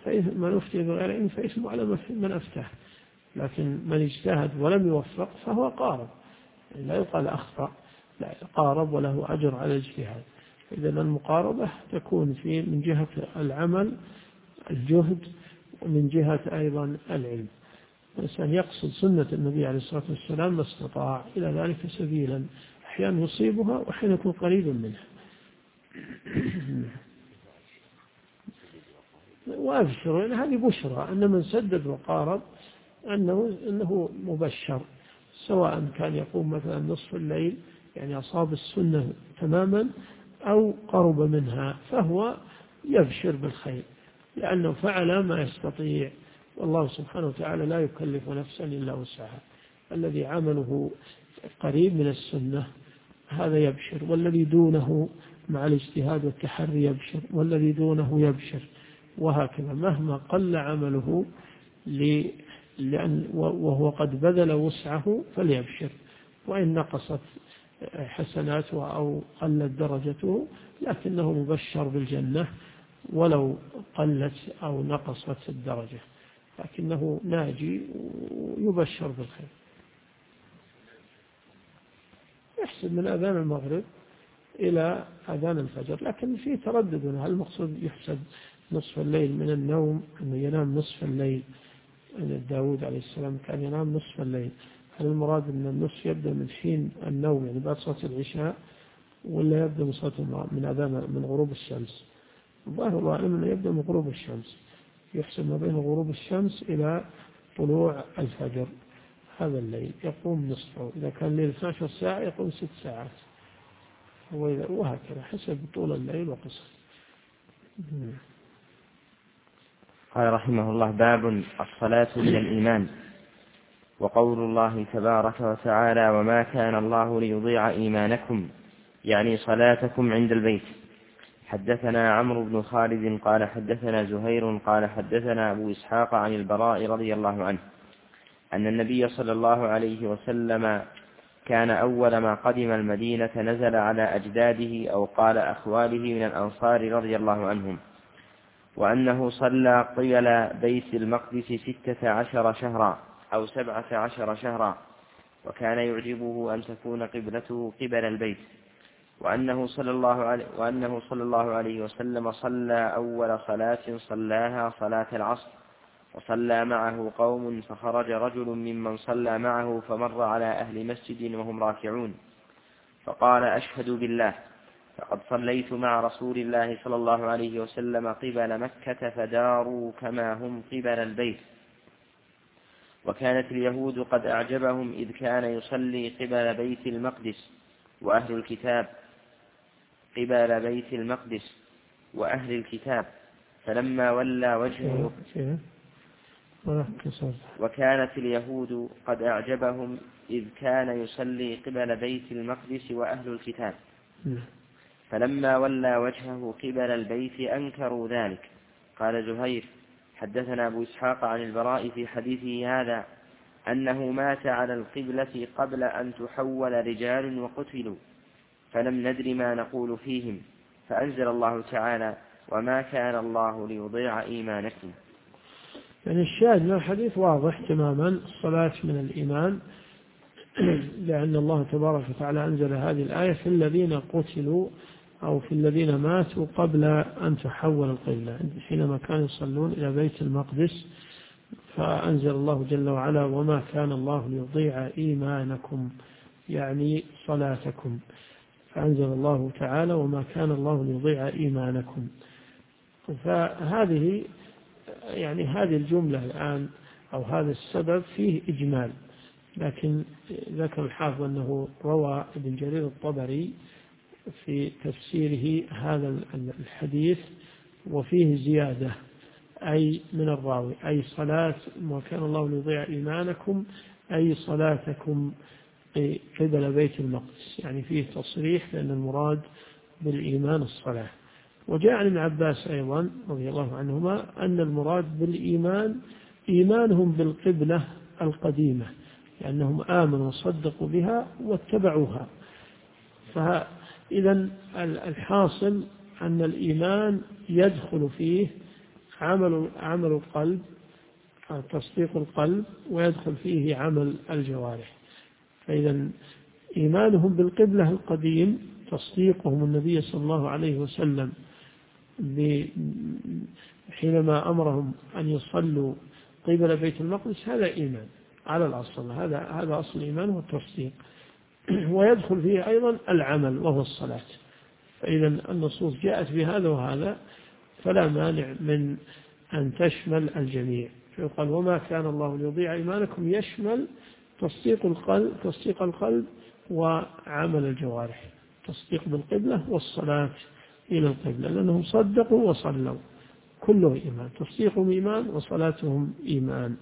فإثم على من أفتاه، لكن من اجتهد ولم يوفق فهو قارب، لا يقال أخطأ، لا، قارب وله أجر على الاجتهاد. إذا المقاربة تكون من جهة العمل الجهد، ومن جهة أيضا العلم. الإنسان يقصد سنة النبي عليه الصلاة والسلام ما استطاع إلى ذلك سبيلا، أحيانا يصيبها وأحيانا يكون قريبا منها. وأبشر، يعني هذه بشرى أن من سدد وقارب أنه مبشر، سواء كان يقوم مثلا نصف الليل يعني أصاب السنة تماما أو قرب منها، فهو يبشر بالخير لأنه فعل ما يستطيع، والله سبحانه وتعالى لا يكلف نفسا إلا وسعها. الذي عمله قريب من السنة هذا يبشر، والذي دونه مع الاجتهاد والتحري يبشر، والذي دونه يبشر، وهكذا مهما قل عمله وهو قد بذل وسعه فليبشر، وإن نقصت حسناته أو قلت درجته لكنه مبشر بالجنة ولو قلت أو نقصت الدرجة، لكنه ناجي ويبشر بالخير. يحسب من أذان المغرب إلى أذان الفجر، لكن في تردد، هل المقصود يحسب نصف الليل من النوم أنه ينام نصف الليل؟ داود عليه السلام كان ينام نصف الليل، هل المراد أن النصف يبدأ من حين النوم يعني بعد صلاة العشاء، ولا يبدأ من أذان من غروب الشمس؟ الظاهر الله أعلم أنه يبدأ من غروب الشمس، يحسب ما بين غروب الشمس إلى طلوع الفجر، هذا الليل يقوم نصفه، إذا كان الليل 12 ساعة يقوم 6 ساعات، وهكذا حسب طول الليل وقصر. قال رحمه الله: باب الصلاة من الإيمان. وقول الله تبارك وتعالى: وما كان الله ليضيع إيمانكم، يعني صلاتكم عند البيت. حدثنا عمرو بن خالد قال حدثنا زهير قال حدثنا أبو إسحاق عن البراء رضي الله عنه أن النبي صلى الله عليه وسلم كان أول ما قدم المدينة نزل على أجداده أو قال أخواله من الأنصار رضي الله عنهم، وأنه صلى قبل بيت المقدس 16 شهرا أو 17 شهرا، وكان يعجبه أن تكون قبلته قبل البيت، وأنه صلى الله عليه وسلم صلى أول صلاة صلاها صلاة العصر، وصلى معه قوم، فخرج رجل ممن صلى معه فمر على أهل مسجد وهم راكعون، فقال: أشهد بالله فقد صليت مع رسول الله صلى الله عليه وسلم قبل مكة فداروا كما هم قبل البيت. وكانت اليهود قد أعجبهم إذ كان يصلي قبل بيت المقدس وأهل الكتاب فلما ولى وجهه وكانت اليهود قد أعجبهم إذ كان يصلي قبل بيت المقدس وأهل الكتاب فلما ولى وجهه قبل البيت أنكروا ذلك. قال زهير: حدثنا أبو إسحاق عن البراء في حديثه هذا أنه مات على القبلة قبل أن تحول رجال وقتلوا، فلم ندر ما نقول فيهم، فأنزل الله تعالى: وما كان الله ليضيع إيمانكم. يعني الشاهد من الحديث واضح تماما، الصلاة من الإيمان، لأن الله تبارك وتعالى أنزل هذه الآية في الذين قتلوا أو في الذين ماتوا قبل أن تحول القبلة، حينما كانوا يصلون إلى بيت المقدس، فأنزل الله جل وعلا: وما كان الله ليضيع إيمانكم، يعني صلاتكم. فأنزل الله تعالى وما كان الله ليضيع إيمانكم. فهذه يعني هذه الجملة الآن أو هذا السبب فيه إجمال، لكن ذكر الحافظ أنه روى ابن جرير الطبري في تفسيره هذا الحديث وفيه زيادة أي من الراوي أي صلاة ما كان الله ليضيع إيمانكم أي صلاتكم قبل بيت المقدس، يعني فيه تصريح لأن المراد بالإيمان الصلاة. وجاء عن ابن عباس أيضا رضي الله عنهما أن المراد بالإيمان إيمانهم بالقبلة القديمة، لأنهم آمنوا وصدقوا بها واتبعوها. فإذا الحاصل أن الإيمان يدخل فيه عمل القلب تصديق القلب ويدخل فيه عمل الجوارح. فإذا إيمانهم بالقبلة القديم تصديقهم النبي صلى الله عليه وسلم حينما أمرهم أن يصلوا قبل بيت المقدس هذا إيمان على الأصل، هذا أصل الإيمان والتصديق. ويدخل فيه أيضا العمل وهو الصلاة. فإذا النصوص جاءت بهذا وهذا فلا مانع من أن تشمل الجميع. فيقال وما كان الله ليضيع إيمانكم يشمل تصديق القلب وعمل الجوارح، تصديق بالقبلة والصلاة إلى القبلة، لأنهم صدقوا وصلوا كله إيمان، تصديقهم إيمان وصلاتهم إيمان.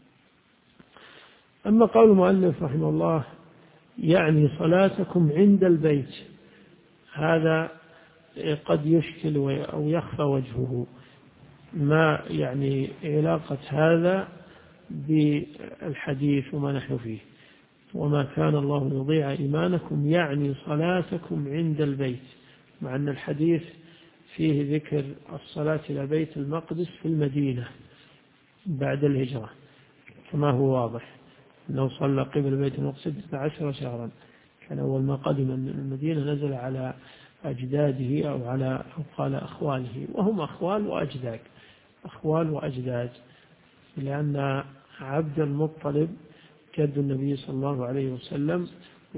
أما قول المؤلف رحمه الله يعني صلاتكم عند البيت، هذا قد يشكل أو يخفى وجهه، ما يعني علاقة هذا بالحديث وما نحن فيه. وما كان الله ليضيع إيمانكم يعني صلاتكم عند البيت، مع أن الحديث فيه ذكر الصلاة إلى بيت المقدس في المدينة بعد الهجرة كما هو واضح أنه صلى قبل بيت المقدس 16 شهرا. كان أول ما قدم المدينة نزل على أجداده أو قال أخواله، وهم أخوال وأجداد، لأن عبد المطلب جد النبي صلى الله عليه وسلم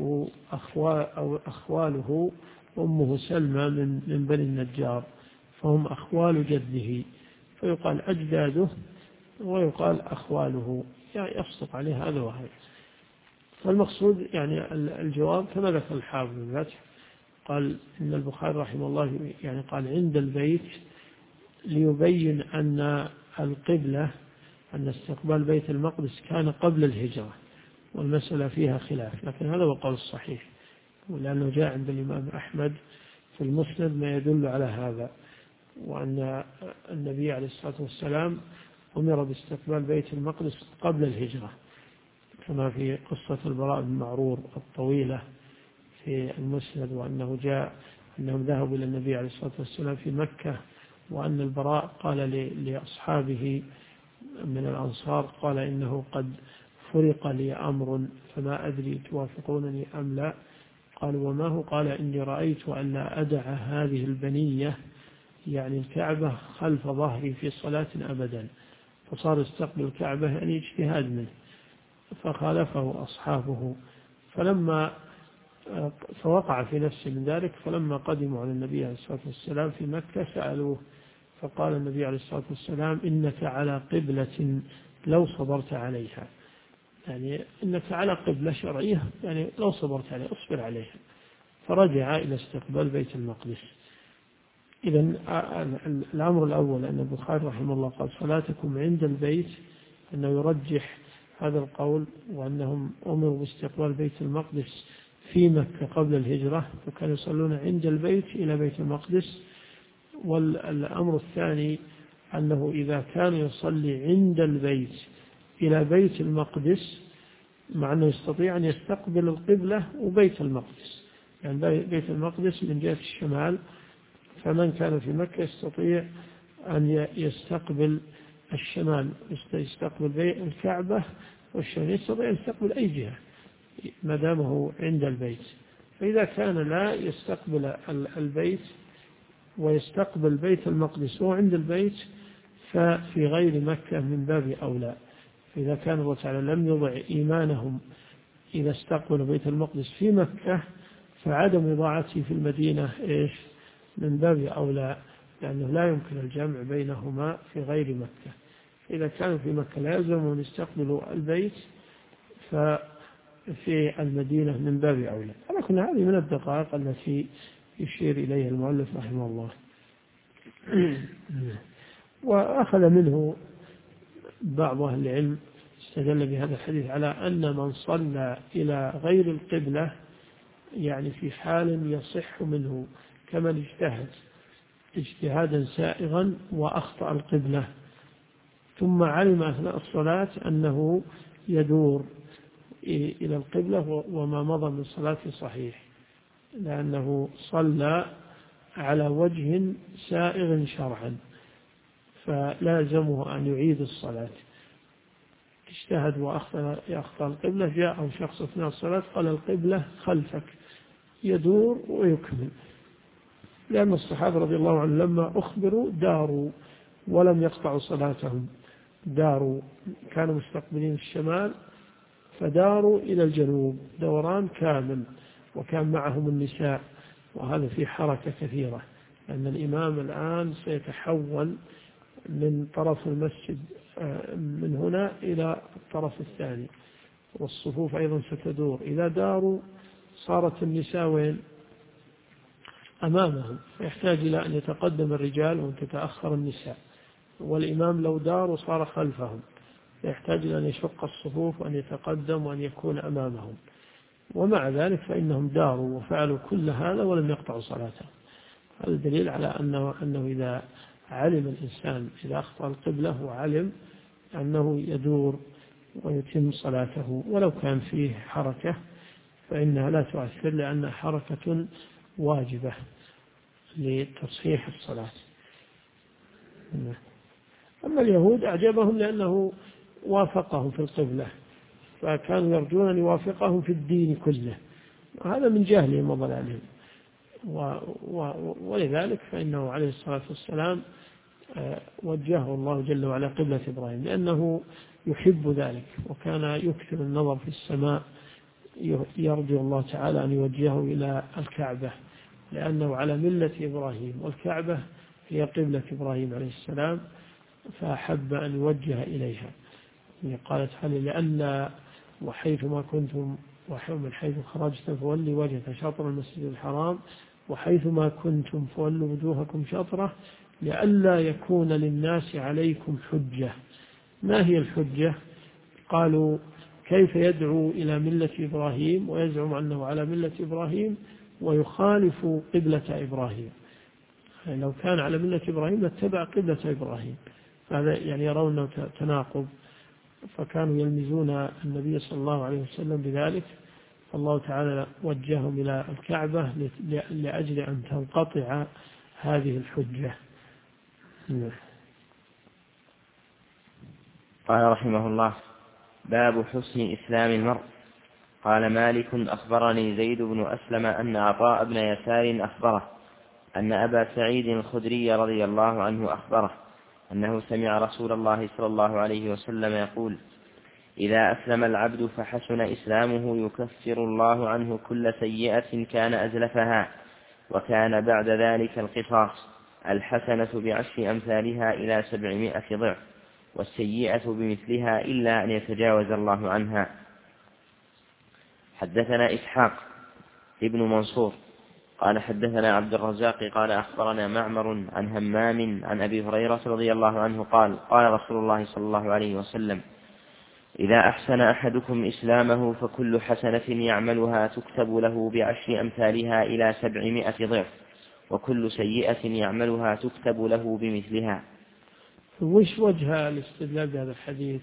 وأخواله أمه سلمى من بني النجار، فهم أخوال جده، فيقال أجداده ويقال أخواله، يعني يصدق عليه هذا وهذا. فالمقصود يعني الجواب كما ذكر الحافظ بن الفتح قال إن البخاري رحمه الله يعني قال عند البيت ليبين أن القبلة أن استقبال بيت المقدس كان قبل الهجرة، والمسألة فيها خلاف، لكن هذا هو القول الصحيح، ولأنه جاء عند الإمام أحمد في المسند ما يدل على هذا، وأن النبي عليه الصلاة والسلام أمر باستقبال بيت المقدس قبل الهجرة، كما في قصة البراء بن معرور الطويلة في المسند، وأنه أنهم ذهبوا إلى النبي عليه الصلاة والسلام في مكة، وأن البراء قال لأصحابه من الأنصار قال إنه قد فرق لي أمر فما أدري توافقونني أم لا. قالوا وما هو؟ قال إني رأيت أن لا أدع هذه البنية يعني الكعبة خلف ظهري في صلاة أبدا، فصار يستقبل الكعبة يعني اجتهاد منه، فخالفه أصحابه فوقع في نفسه من ذلك. فلما قدموا على النبي عليه الصلاة والسلام في مكة سألوه، فقال النبي عليه الصلاة والسلام إنك على قبلة لو صبرت عليها، يعني إنك على قبلة شرعية يعني لو صبرت عليها اصبر عليها. فرجع إلى استقبال بيت المقدس. إذن الأمر الأول أن البخاري رحمه الله قال صلاتكم عند البيت، أنه يرجح هذا القول، وأنهم أمروا باستقبال بيت المقدس في مكة قبل الهجرة، فكانوا يصلون عند البيت إلى بيت المقدس. والأمر الثاني أنه إذا كان يصلي عند البيت إلى بيت المقدس مع أنه يستطيع أن يستقبل القبلة وبيت المقدس، يعني بيت المقدس من جهة الشمال، فمن كان في مكة يستطيع أن يستقبل الشمال، يستقبل الكعبة والشمال، يستطيع أن يستقبل أي جهة ما دامه عند البيت. فإذا كان لا يستقبل البيت ويستقبل بيت المقدس وهو عند البيت ففي غير مكة من باب أولى. فإذا كان الله تعالى لم يضع إيمانهم إذا استقبلوا بيت المقدس في مكة، فعدم إضاعته في المدينة من باب أولى، لأنه لا يمكن الجمع بينهما في غير مكة. إذا كانوا في مكة لا يلزمهم أن يستقبلوا البيت، ففي المدينة من باب أولى. ولكن هذه من الدقائق التي يشير إليها المؤلف رحمه الله. وأخذ منه بعض أهل العلم استدل بهذا الحديث على أن من صلى إلى غير القبلة يعني في حال يصح منه، كمن اجتهد اجتهادا سائغا وأخطأ القبلة ثم علم أثناء الصلاة أنه يدور إلى القبلة وما مضى من صلاته صحيح، لأنه صلى على وجه سائغ شرعا، فلازمه أن يعيد الصلاة. اجتهد وأخطأ القبلة، جاءه شخص أثناء الصلاة قال القبلة خلفك، يدور ويكمل. لأن الصحابة رضي الله عنهم لما أخبروا داروا ولم يقطعوا صلاتهم، داروا، كانوا مستقبلين الشمال فداروا إلى الجنوب دوران كامل، وكان معهم النساء، وهذا في حركة كثيرة، لأن الإمام الآن سيتحول من طرف المسجد من هنا إلى الطرف الثاني، والصفوف أيضا ستدور. إذا داروا صارت النساء وين؟ أمامهم، فيحتاج إلى أن يتقدم الرجال وأن تتأخر النساء، والإمام لو دار صار خلفهم، فيحتاج إلى أن يشق الصفوف وأن يتقدم وأن يكون أمامهم. ومع ذلك فإنهم داروا وفعلوا كل هذا ولم يقطعوا صلاتهم. هذا دليل على أنه إذا علم الإنسان، إذا أخطأ القبلة وعلم أنه يدور ويتم صلاته ولو كان فيه حركة، فإنها لا تؤثر، لأن حركة واجبة لتصحيح الصلاة. أما اليهود أعجبهم لأنه وافقهم في القبلة، فكانوا يرجون أن يوافقهم في الدين كله، وهذا من جهلهم وضلالهم. ولذلك فإنه عليه الصلاة والسلام وجهه الله جل وعلا قبلة إبراهيم، لأنه يحب ذلك، وكان يكثر النظر في السماء يرجو الله تعالى أن يوجهه إلى الكعبة، لأنه على ملة إبراهيم، والكعبة هي قبلة إبراهيم عليه السلام، فأحب أن يوجه إليها. قالت هل لأن وحيثما كنتم ومن حيث خرجتم فولي وجهك شطر المسجد الحرام وحيثما كنتم فولوا وجوهكم شطره لئلا يكون للناس عليكم حجة. ما هي الحجة؟ قالوا كيف يدعو إلى ملة إبراهيم ويزعم أنه على ملة إبراهيم ويخالف قبلة إبراهيم؟ لو كان على ملة إبراهيم لاتبع قبلة إبراهيم. هذا يعني يرون تناقض، فكانوا يلمزون النبي صلى الله عليه وسلم بذلك، فالله تعالى وجههم إلى الكعبة لأجل أن تنقطع هذه الحجة. قال رحمه الله: باب حسن إسلام المرء. قال مالك: أخبرني زيد بن أسلم أن عطاء بن يسار أخبره أن أبا سعيد الخدري رضي الله عنه أخبره أنه سمع رسول الله صلى الله عليه وسلم يقول: إذا أسلم العبد فحسن إسلامه يكفر الله عنه كل سيئة كان أزلفها، وكان بعد ذلك القصاص، الحسنة بعشر أمثالها إلى 700 ضعف، والسيئة بمثلها إلا أن يتجاوز الله عنها. حدثنا إسحاق ابن منصور قال حدثنا عبد الرزاق قال أخبرنا معمر عن همام عن أبي هريرة رضي الله عنه قال: قال رسول الله صلى الله عليه وسلم: إذا أحسن أحدكم إسلامه فكل حسنة يعملها تكتب له بعشر أمثالها إلى 700 ضعف، وكل سيئة يعملها تكتب له بمثلها. وش وجه الاستدلال بهذا الحديث؟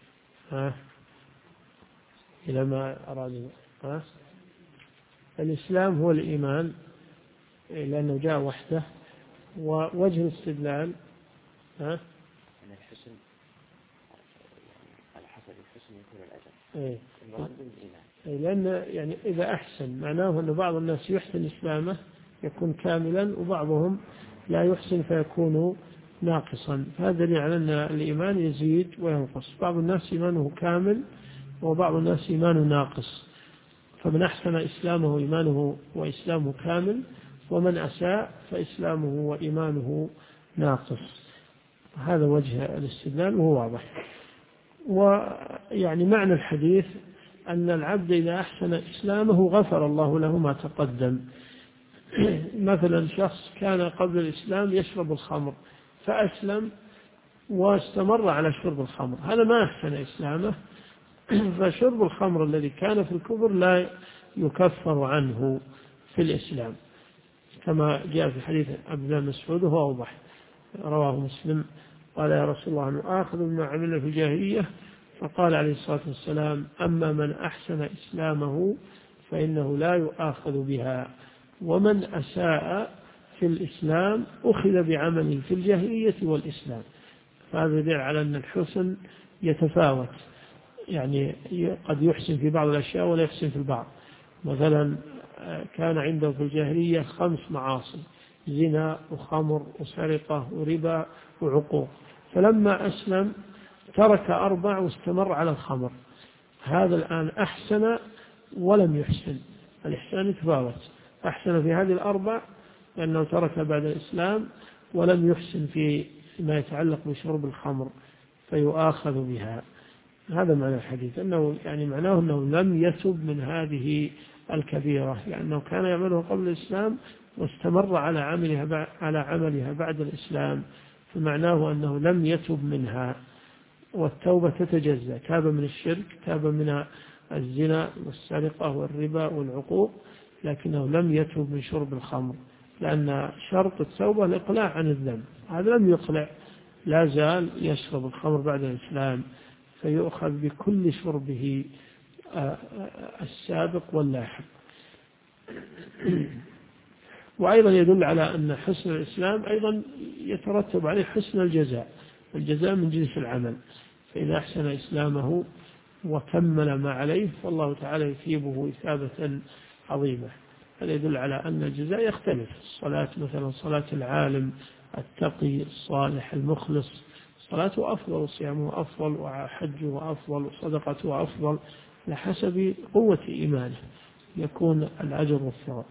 إلى ما أراد الإسلام هو الإيمان، لأنه جاء وحده. ووجه الاستدلال الحسن يكون الأجر، لأن يعني إذا أحسن معناه أن بعض الناس يحسن إسلامه يكون كاملا، وبعضهم لا يحسن فيكون ناقصا. هذا دليل على أن الإيمان يزيد وينقص، بعض الناس إيمانه كامل وبعض الناس إيمانه ناقص. فمن أحسن إسلامه إيمانه وإسلامه كامل، ومن أساء فإسلامه وإيمانه ناقص. هذا وجه الاستدلال وهو واضح. ويعني معنى الحديث أن العبد إذا أحسن إسلامه غفر الله له ما تقدم. مثلا شخص كان قبل الإسلام يشرب الخمر فأسلم واستمر على شرب الخمر، هذا ما أحسن إسلامه، فشرب الخمر الذي كان في الكفر لا يكفر عنه في الإسلام، كما جاء في حديث عبد الله بن مسعود وهو أوضح، رواه مسلم. قال يا رسول الله أنا آخذ بما عملنا في الجاهلية؟ فقال عليه الصلاة والسلام أما من أحسن إسلامه فإنه لا يؤاخذ بها، ومن أساء في الإسلام أخذ بعمله في الجاهلية والإسلام. فهذا يدل على أن الحسن يتفاوت، يعني قد يحسن في بعض الأشياء ولا يحسن في البعض. مثلا كان عنده في الجاهلية 5 معاصي: زنا وخمر وسرقة وربا وعقوق، فلما أسلم ترك 4 واستمر على الخمر. هذا الآن أحسن ولم يحسن، الإحسان يتفاوت، أحسن في هذه 4 لأنه ترك بعد الإسلام، ولم يحسن في ما يتعلق بشرب الخمر فيؤاخذ بها. هذا معنى الحديث، أنه يعني معناه أنه لم يتب من هذه الكبيرة، لأنه كان يعمله قبل الإسلام واستمر على عملها بعد الإسلام، فمعناه أنه لم يتب منها. والتوبة تتجزأ، تاب من الشرك، تاب من الزنا والسرقة والربا والعقوق، لكنه لم يتب من شرب الخمر، لأن شرط التوبة الإقلاع عن الذنب، هذا لم يقلع، لا زال يشرب الخمر بعد الإسلام، فيؤخذ بكل شربه السابق واللاحق. وأيضا يدل على أن حسن الإسلام أيضا يترتب عليه حسن الجزاء، الجزاء من جنس العمل، فإذا أحسن إسلامه وكمل ما عليه فالله تعالى يثيبه إثابة عظيمة. هذا يدل على أن الجزاء يختلف. الصلاة مثلا صلاة العالم التقي الصالح المخلص صلاته أفضل، وصيامه أفضل، وحجه أفضل، وصدقته أفضل، لحسب قوة إيمانه يكون الأجر والثواب.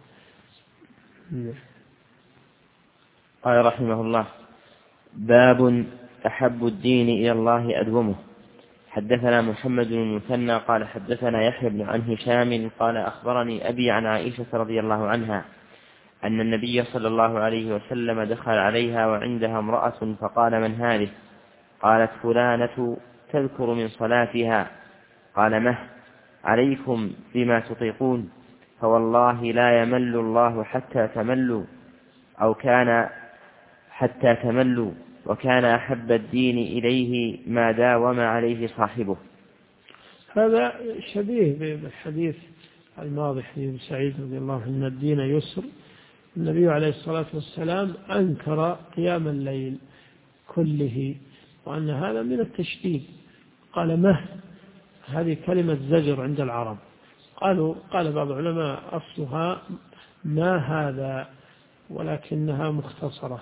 قال رحمه الله: باب أحب الدين إلى الله أدومه. حدثنا محمد بن المثنى قال حدثنا يحيى بن عن هشام قال أخبرني أبي عن عائشة رضي الله عنها أن النبي صلى الله عليه وسلم دخل عليها وعندها امرأة فقال: من هذه؟ قالت: فلانة تذكر من صلاتها. قال: مه عليكم بما تطيقون، فوالله لا يمل الله حتى تملوا، أو كان حتى تملوا، وكان أحب الدين إليه ما داوم عليه صاحبه. هذا شبيه بالحديث الماضي حديث سعيد رضي الله عنه أن الدين يسر. النبي عليه الصلاة والسلام أنكر قيام الليل كله، وأن هذا من التشديد. قال: مه، هذه كلمة زجر عند العرب، قال بعض العلماء أصلها ما هذا، ولكنها مختصرة،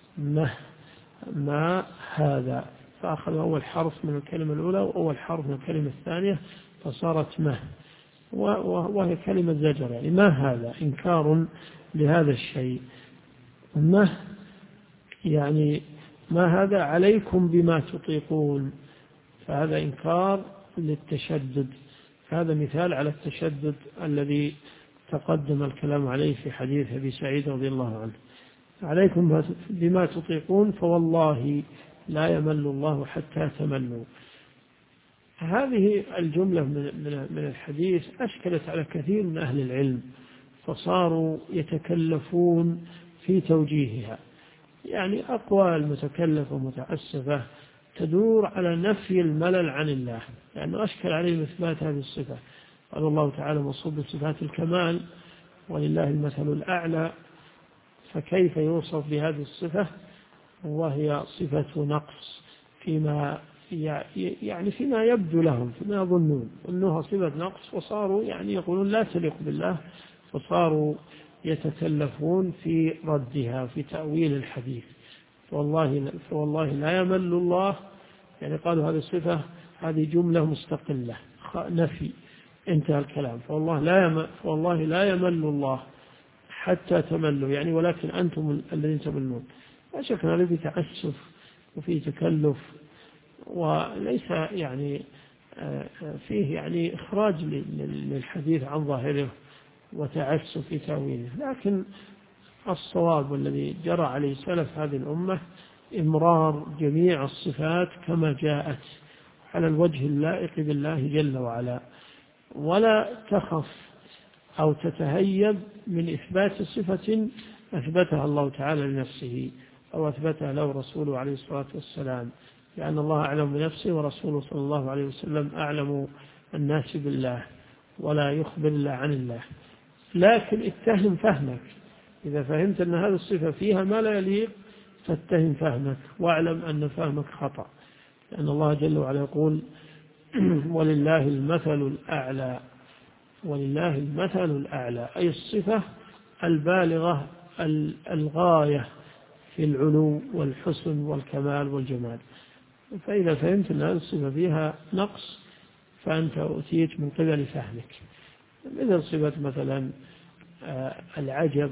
ما هذا، فأخذ أول حرف من الكلمة الأولى وأول حرف من الكلمة الثانية فصارت مه، وهي كلمة زجر، يعني ما هذا، إنكار لهذا الشيء. مه يعني ما هذا عليكم بما تطيقون، فهذا إنكار للتشدد، هذا مثال على التشدد الذي تقدم الكلام عليه في حديث أبي سعيد رضي الله عنه: عليكم بما تطيقون فوالله لا يمل الله حتى تملوا. هذه الجملة من الحديث أشكلت على كثير من أهل العلم، فصاروا يتكلفون في توجيهها، يعني أقوال متكلفة ومتعسفة تدور على نفي الملل عن الله، لأنه أشكل عليه إثبات هذه الصفة. قال الله تعالى موصوف بصفات الكمال ولله المثل الأعلى، فكيف يوصف بهذه الصفة وهي صفة نقص فيما يبدو لهم، فيما يظنون أنها صفة نقص، وصاروا يعني يقولون لا تليق بالله، فصاروا يتكلفون في ردها في تأويل الحديث. فوالله لا يمل الله، يعني قالوا هذه الصفة هذه جملة مستقلة نفي، انتهى الكلام. فوالله لا يمل الله حتى تملوا، يعني ولكن أنتم الذين تملون. لا شك أن في تعسف وفي تكلف، وليس يعني فيه يعني إخراج للحديث عن ظاهره وتعسف في تأويله، لكن الصواب والذي جرى عليه سلف هذه الأمة إمرار جميع الصفات كما جاءت على الوجه اللائق بالله جل وعلا، ولا تخف أو تتهيب من إثبات صفة أثبتها الله تعالى لنفسه أو أثبتها له رسوله عليه الصلاة والسلام، لأن الله أعلم بنفسه ورسوله صلى الله عليه وسلم أعلم الناس بالله، ولا يخبر الله عن الله. لكن اتهم فهمك، إذا فهمت أن هذه الصفة فيها ما لا يليق فاتهم فهمك، واعلم أن فهمك خطأ، لأن الله جل وعلا يقول ولله المثل الأعلى. ولله المثل الأعلى أي الصفة البالغة الغاية في العلو والحسن والكمال والجمال. فإذا فهمت أن هذه الصفة فيها نقص فأنت أتيت من قبل فهمك. مثل صفة مثلا العجب،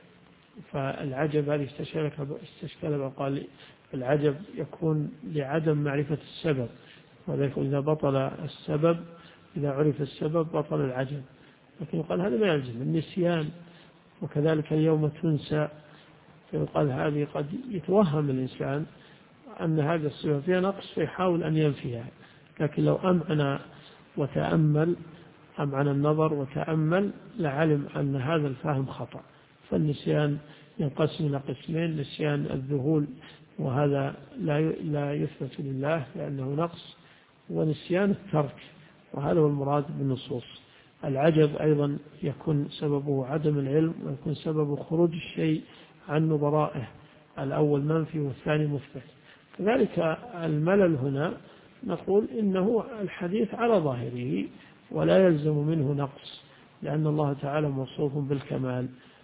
فالعجب هذه استشكل وقال العجب يكون لعدم معرفة السبب، وذلك إذا بطل السبب، إذا عرف السبب بطل العجب. لكن يقال هذا ما يلزم النسيان، وكذلك اليوم تنسى، فيقال هذه قد يتوهم الإنسان أن هذا الصفة فيها نقص فيحاول أن ينفيها، لكن لو أمعن وتأمل، أمعن النظر وتأمل لعلم أن هذا الفهم خطأ. فالنسيان ينقسم إلى قسمين: نسيان الذهول وهذا لا يثبت لله لأنه نقص، ونسيان الترك وهذا هو المراد بالنصوص. العجب أيضا يكون سببه عدم العلم، ويكون سببه خروج الشيء عن نظرائه، الأول منفي والثاني مثبت. كذلك الملل هنا نقول إنه الحديث على ظاهره ولا يلزم منه نقص، لأن الله تعالى موصوف بالكمال،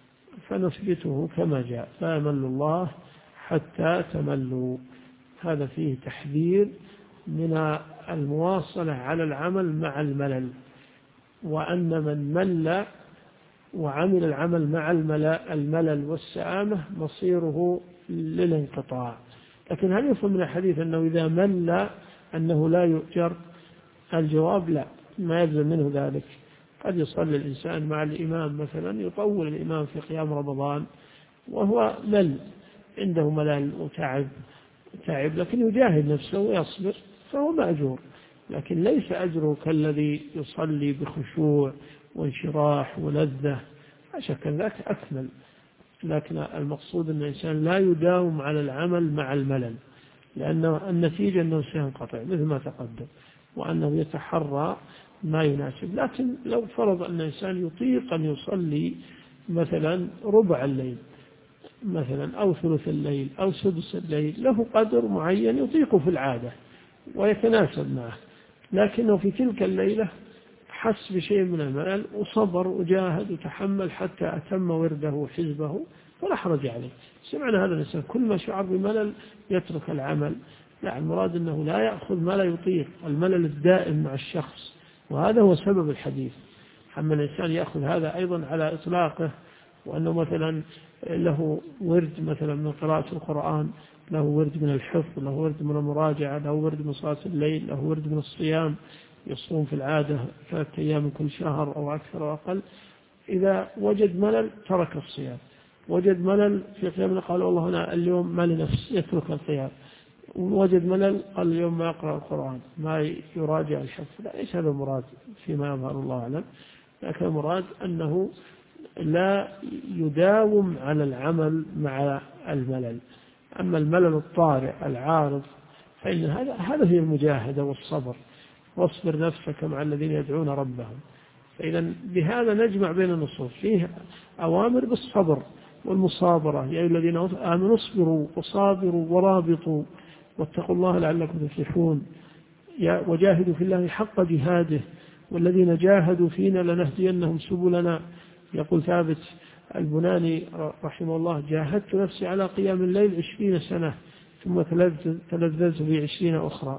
فنثبته كما جاء: لا يمل الله حتى تملوا. هذا فيه تحذير من المواصلة على العمل مع الملل، وأن من مل وعمل العمل مع الملل والسآمة مصيره للانقطاع. لكن هل يفهم من الحديث أنه إذا مل أنه لا يؤجر؟ الجواب لا، ما يلزم منه ذلك. قد يصلي الإنسان مع الإمام مثلا، يطول الإمام في قيام رمضان وهو مل، عنده ملل وتعب، لكن يجاهد نفسه ويصبر فهو مأجور، لكن ليس أجره كالذي يصلي بخشوع وانشراح ولذة، أشك ذاك أكمل. لكن المقصود أن الإنسان لا يداوم على العمل مع الملل، لأن النتيجة أنه سينقطع مثل ما تقدم، وأنه يتحرى ما يناسب. لكن لو فرض أن الإنسان يطيق أن يصلي مثلا ربع الليل مثلا أو ثلث الليل أو سدس الليل، له قدر معين يطيق في العادة ويتناسب معه، لكنه في تلك الليلة حس بشيء من الملل وصبر وجاهد وتحمل حتى أتم ورده وحزبه فلا حرج عليه. سمعنا هذا الإنسان كل ما شعر بملل يترك العمل، لا، المراد أنه لا يأخذ ما لا يطيق، الملل الدائم مع الشخص، وهذا هو سبب الحديث. أما الإنسان يأخذ هذا أيضا على إطلاقه، وأنه مثلا له ورد مثلا من قراءة القرآن، له ورد من الحفظ، له ورد من المراجعة، له ورد من صلاة الليل، له ورد من الصيام، يصوم في العادة 3 أيام من كل شهر أو أكثر أو أقل. إذا وجد ملل ترك الصيام، وجد ملل في قيام قال والله أنا اليوم ما لنفس، يترك القيام. وجد ملل قال اليوم ما يقرأ القرآن، ما يراجع الحفظ. لا، ليس هذا المراد فيما يظهر الله أعلم، لكن المراد أنه لا يداوم على العمل مع الملل. أما الملل الطارئ العارض فإن هذا هي المجاهدة والصبر، واصبر نفسك مع الذين يدعون ربهم. فإذا بهذا نجمع بين النصوص، فيه أوامر بالصبر والمصابرة: يا أيها الذين آمنوا اصبروا وصابروا ورابطوا واتقوا الله لعلكم تفلحون، وجاهدوا في الله حق جهاده والذين جاهدوا فينا لنهدينهم سبلنا. يقول ثابت البناني رحمه الله: جاهدت نفسي على قيام الليل 20 سنة ثم تلذذت في 20 أخرى.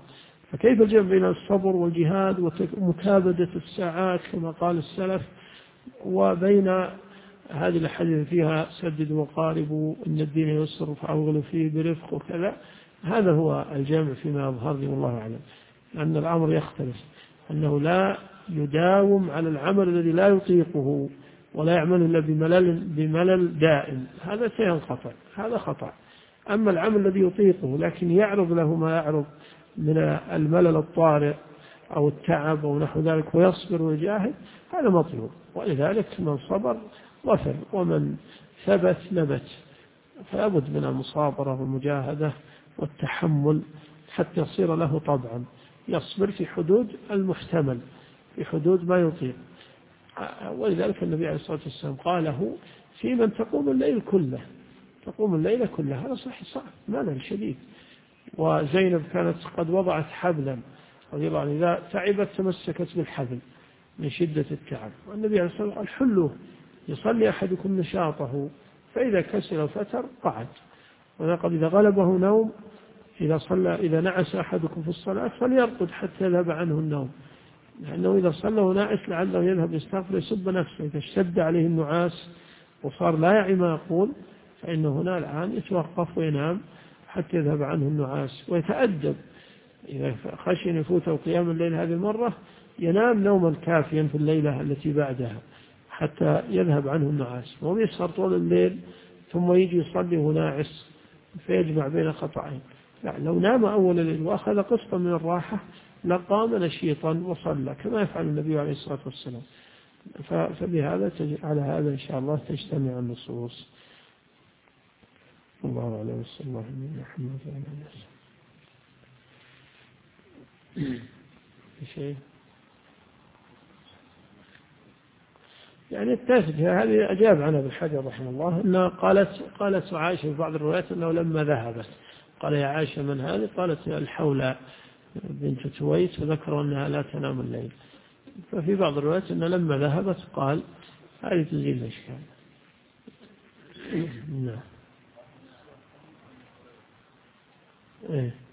فكيف الجمع بين الصبر والجهاد ومكابدة الساعات كما قال السلف، وبين هذه الحديث فيها سددوا وقاربوا إن الدين يسر فأوغلوا فيه برفق وكذا. هذا هو الجمع فيما يظهر لي والله أعلم، أن الأمر يختلف، أنه لا يداوم على العمل الذي لا يطيقه ولا يعمل إلا بملل دائم، هذا سينقطع، هذا خطأ. أما العمل الذي يطيقه لكن يعرض له ما يعرض من الملل الطارئ أو التعب أو نحو ذلك ويصبر ويجاهد، هذا مطلوب. ولذلك من صبر ظفر، ومن ثبت نبت. فلا بد من المصابرة والمجاهدة والتحمل حتى يصير له طبعا، يصبر في حدود المحتمل، في حدود ما يطيق. ولذلك النبي عليه الصلاة والسلام قاله في من تقوم الليل كله، تقوم الليل كله، هذا صعب ملل شديد. وزينب كانت قد وضعت حبلا رضي الله عنها، إذا تعبت تمسكت بالحبل من شدة التعب، والنبي عليه الصلاة والسلام قال حلوه يصلي أحدكم نشاطه فإذا كسل وفتر قعد. ولقد إذا غلبه نوم إذا نعس أحدكم في الصلاة فليرقد حتى يذهب عنه النوم، لأنه إذا صلى وناعس لعله يذهب يستغفر يسب نفسه، إذا اشتد عليه النعاس وصار لا يعي ما يقول فإنه هنا الآن يتوقف وينام حتى يذهب عنه النعاس، ويتأدب إذا خشي أن يفوته قيام الليل هذه المرة ينام نوما كافيا في الليلة التي بعدها حتى يذهب عنه النعاس، وهو يسهر طول الليل ثم يجي يصلي وناعس فيجمع بين خطأين. لا، لو نام أول الليل وأخذ قسطا من الراحة لقام نشيطا وصلى كما يفعل النبي عليه الصلاة والسلام. فبهذا على هذا إن شاء الله تجتمع النصوص. الله أعلم، صلى الله عليه محمد وعلى آله وسلم. شيء يعني التاسع هذه أجاب عنها ابن حجر رحمه الله، أنها قالت عائشة في بعض الروايات أنه لما ذهبت قال يا عائشة من هذه؟ قالت الحولى بنت تويت، فذكروا أنها لا تنام الليل. ففي بعض الروايات أنه لما ذهبت قال هذه تزيل الإشكال. نعم.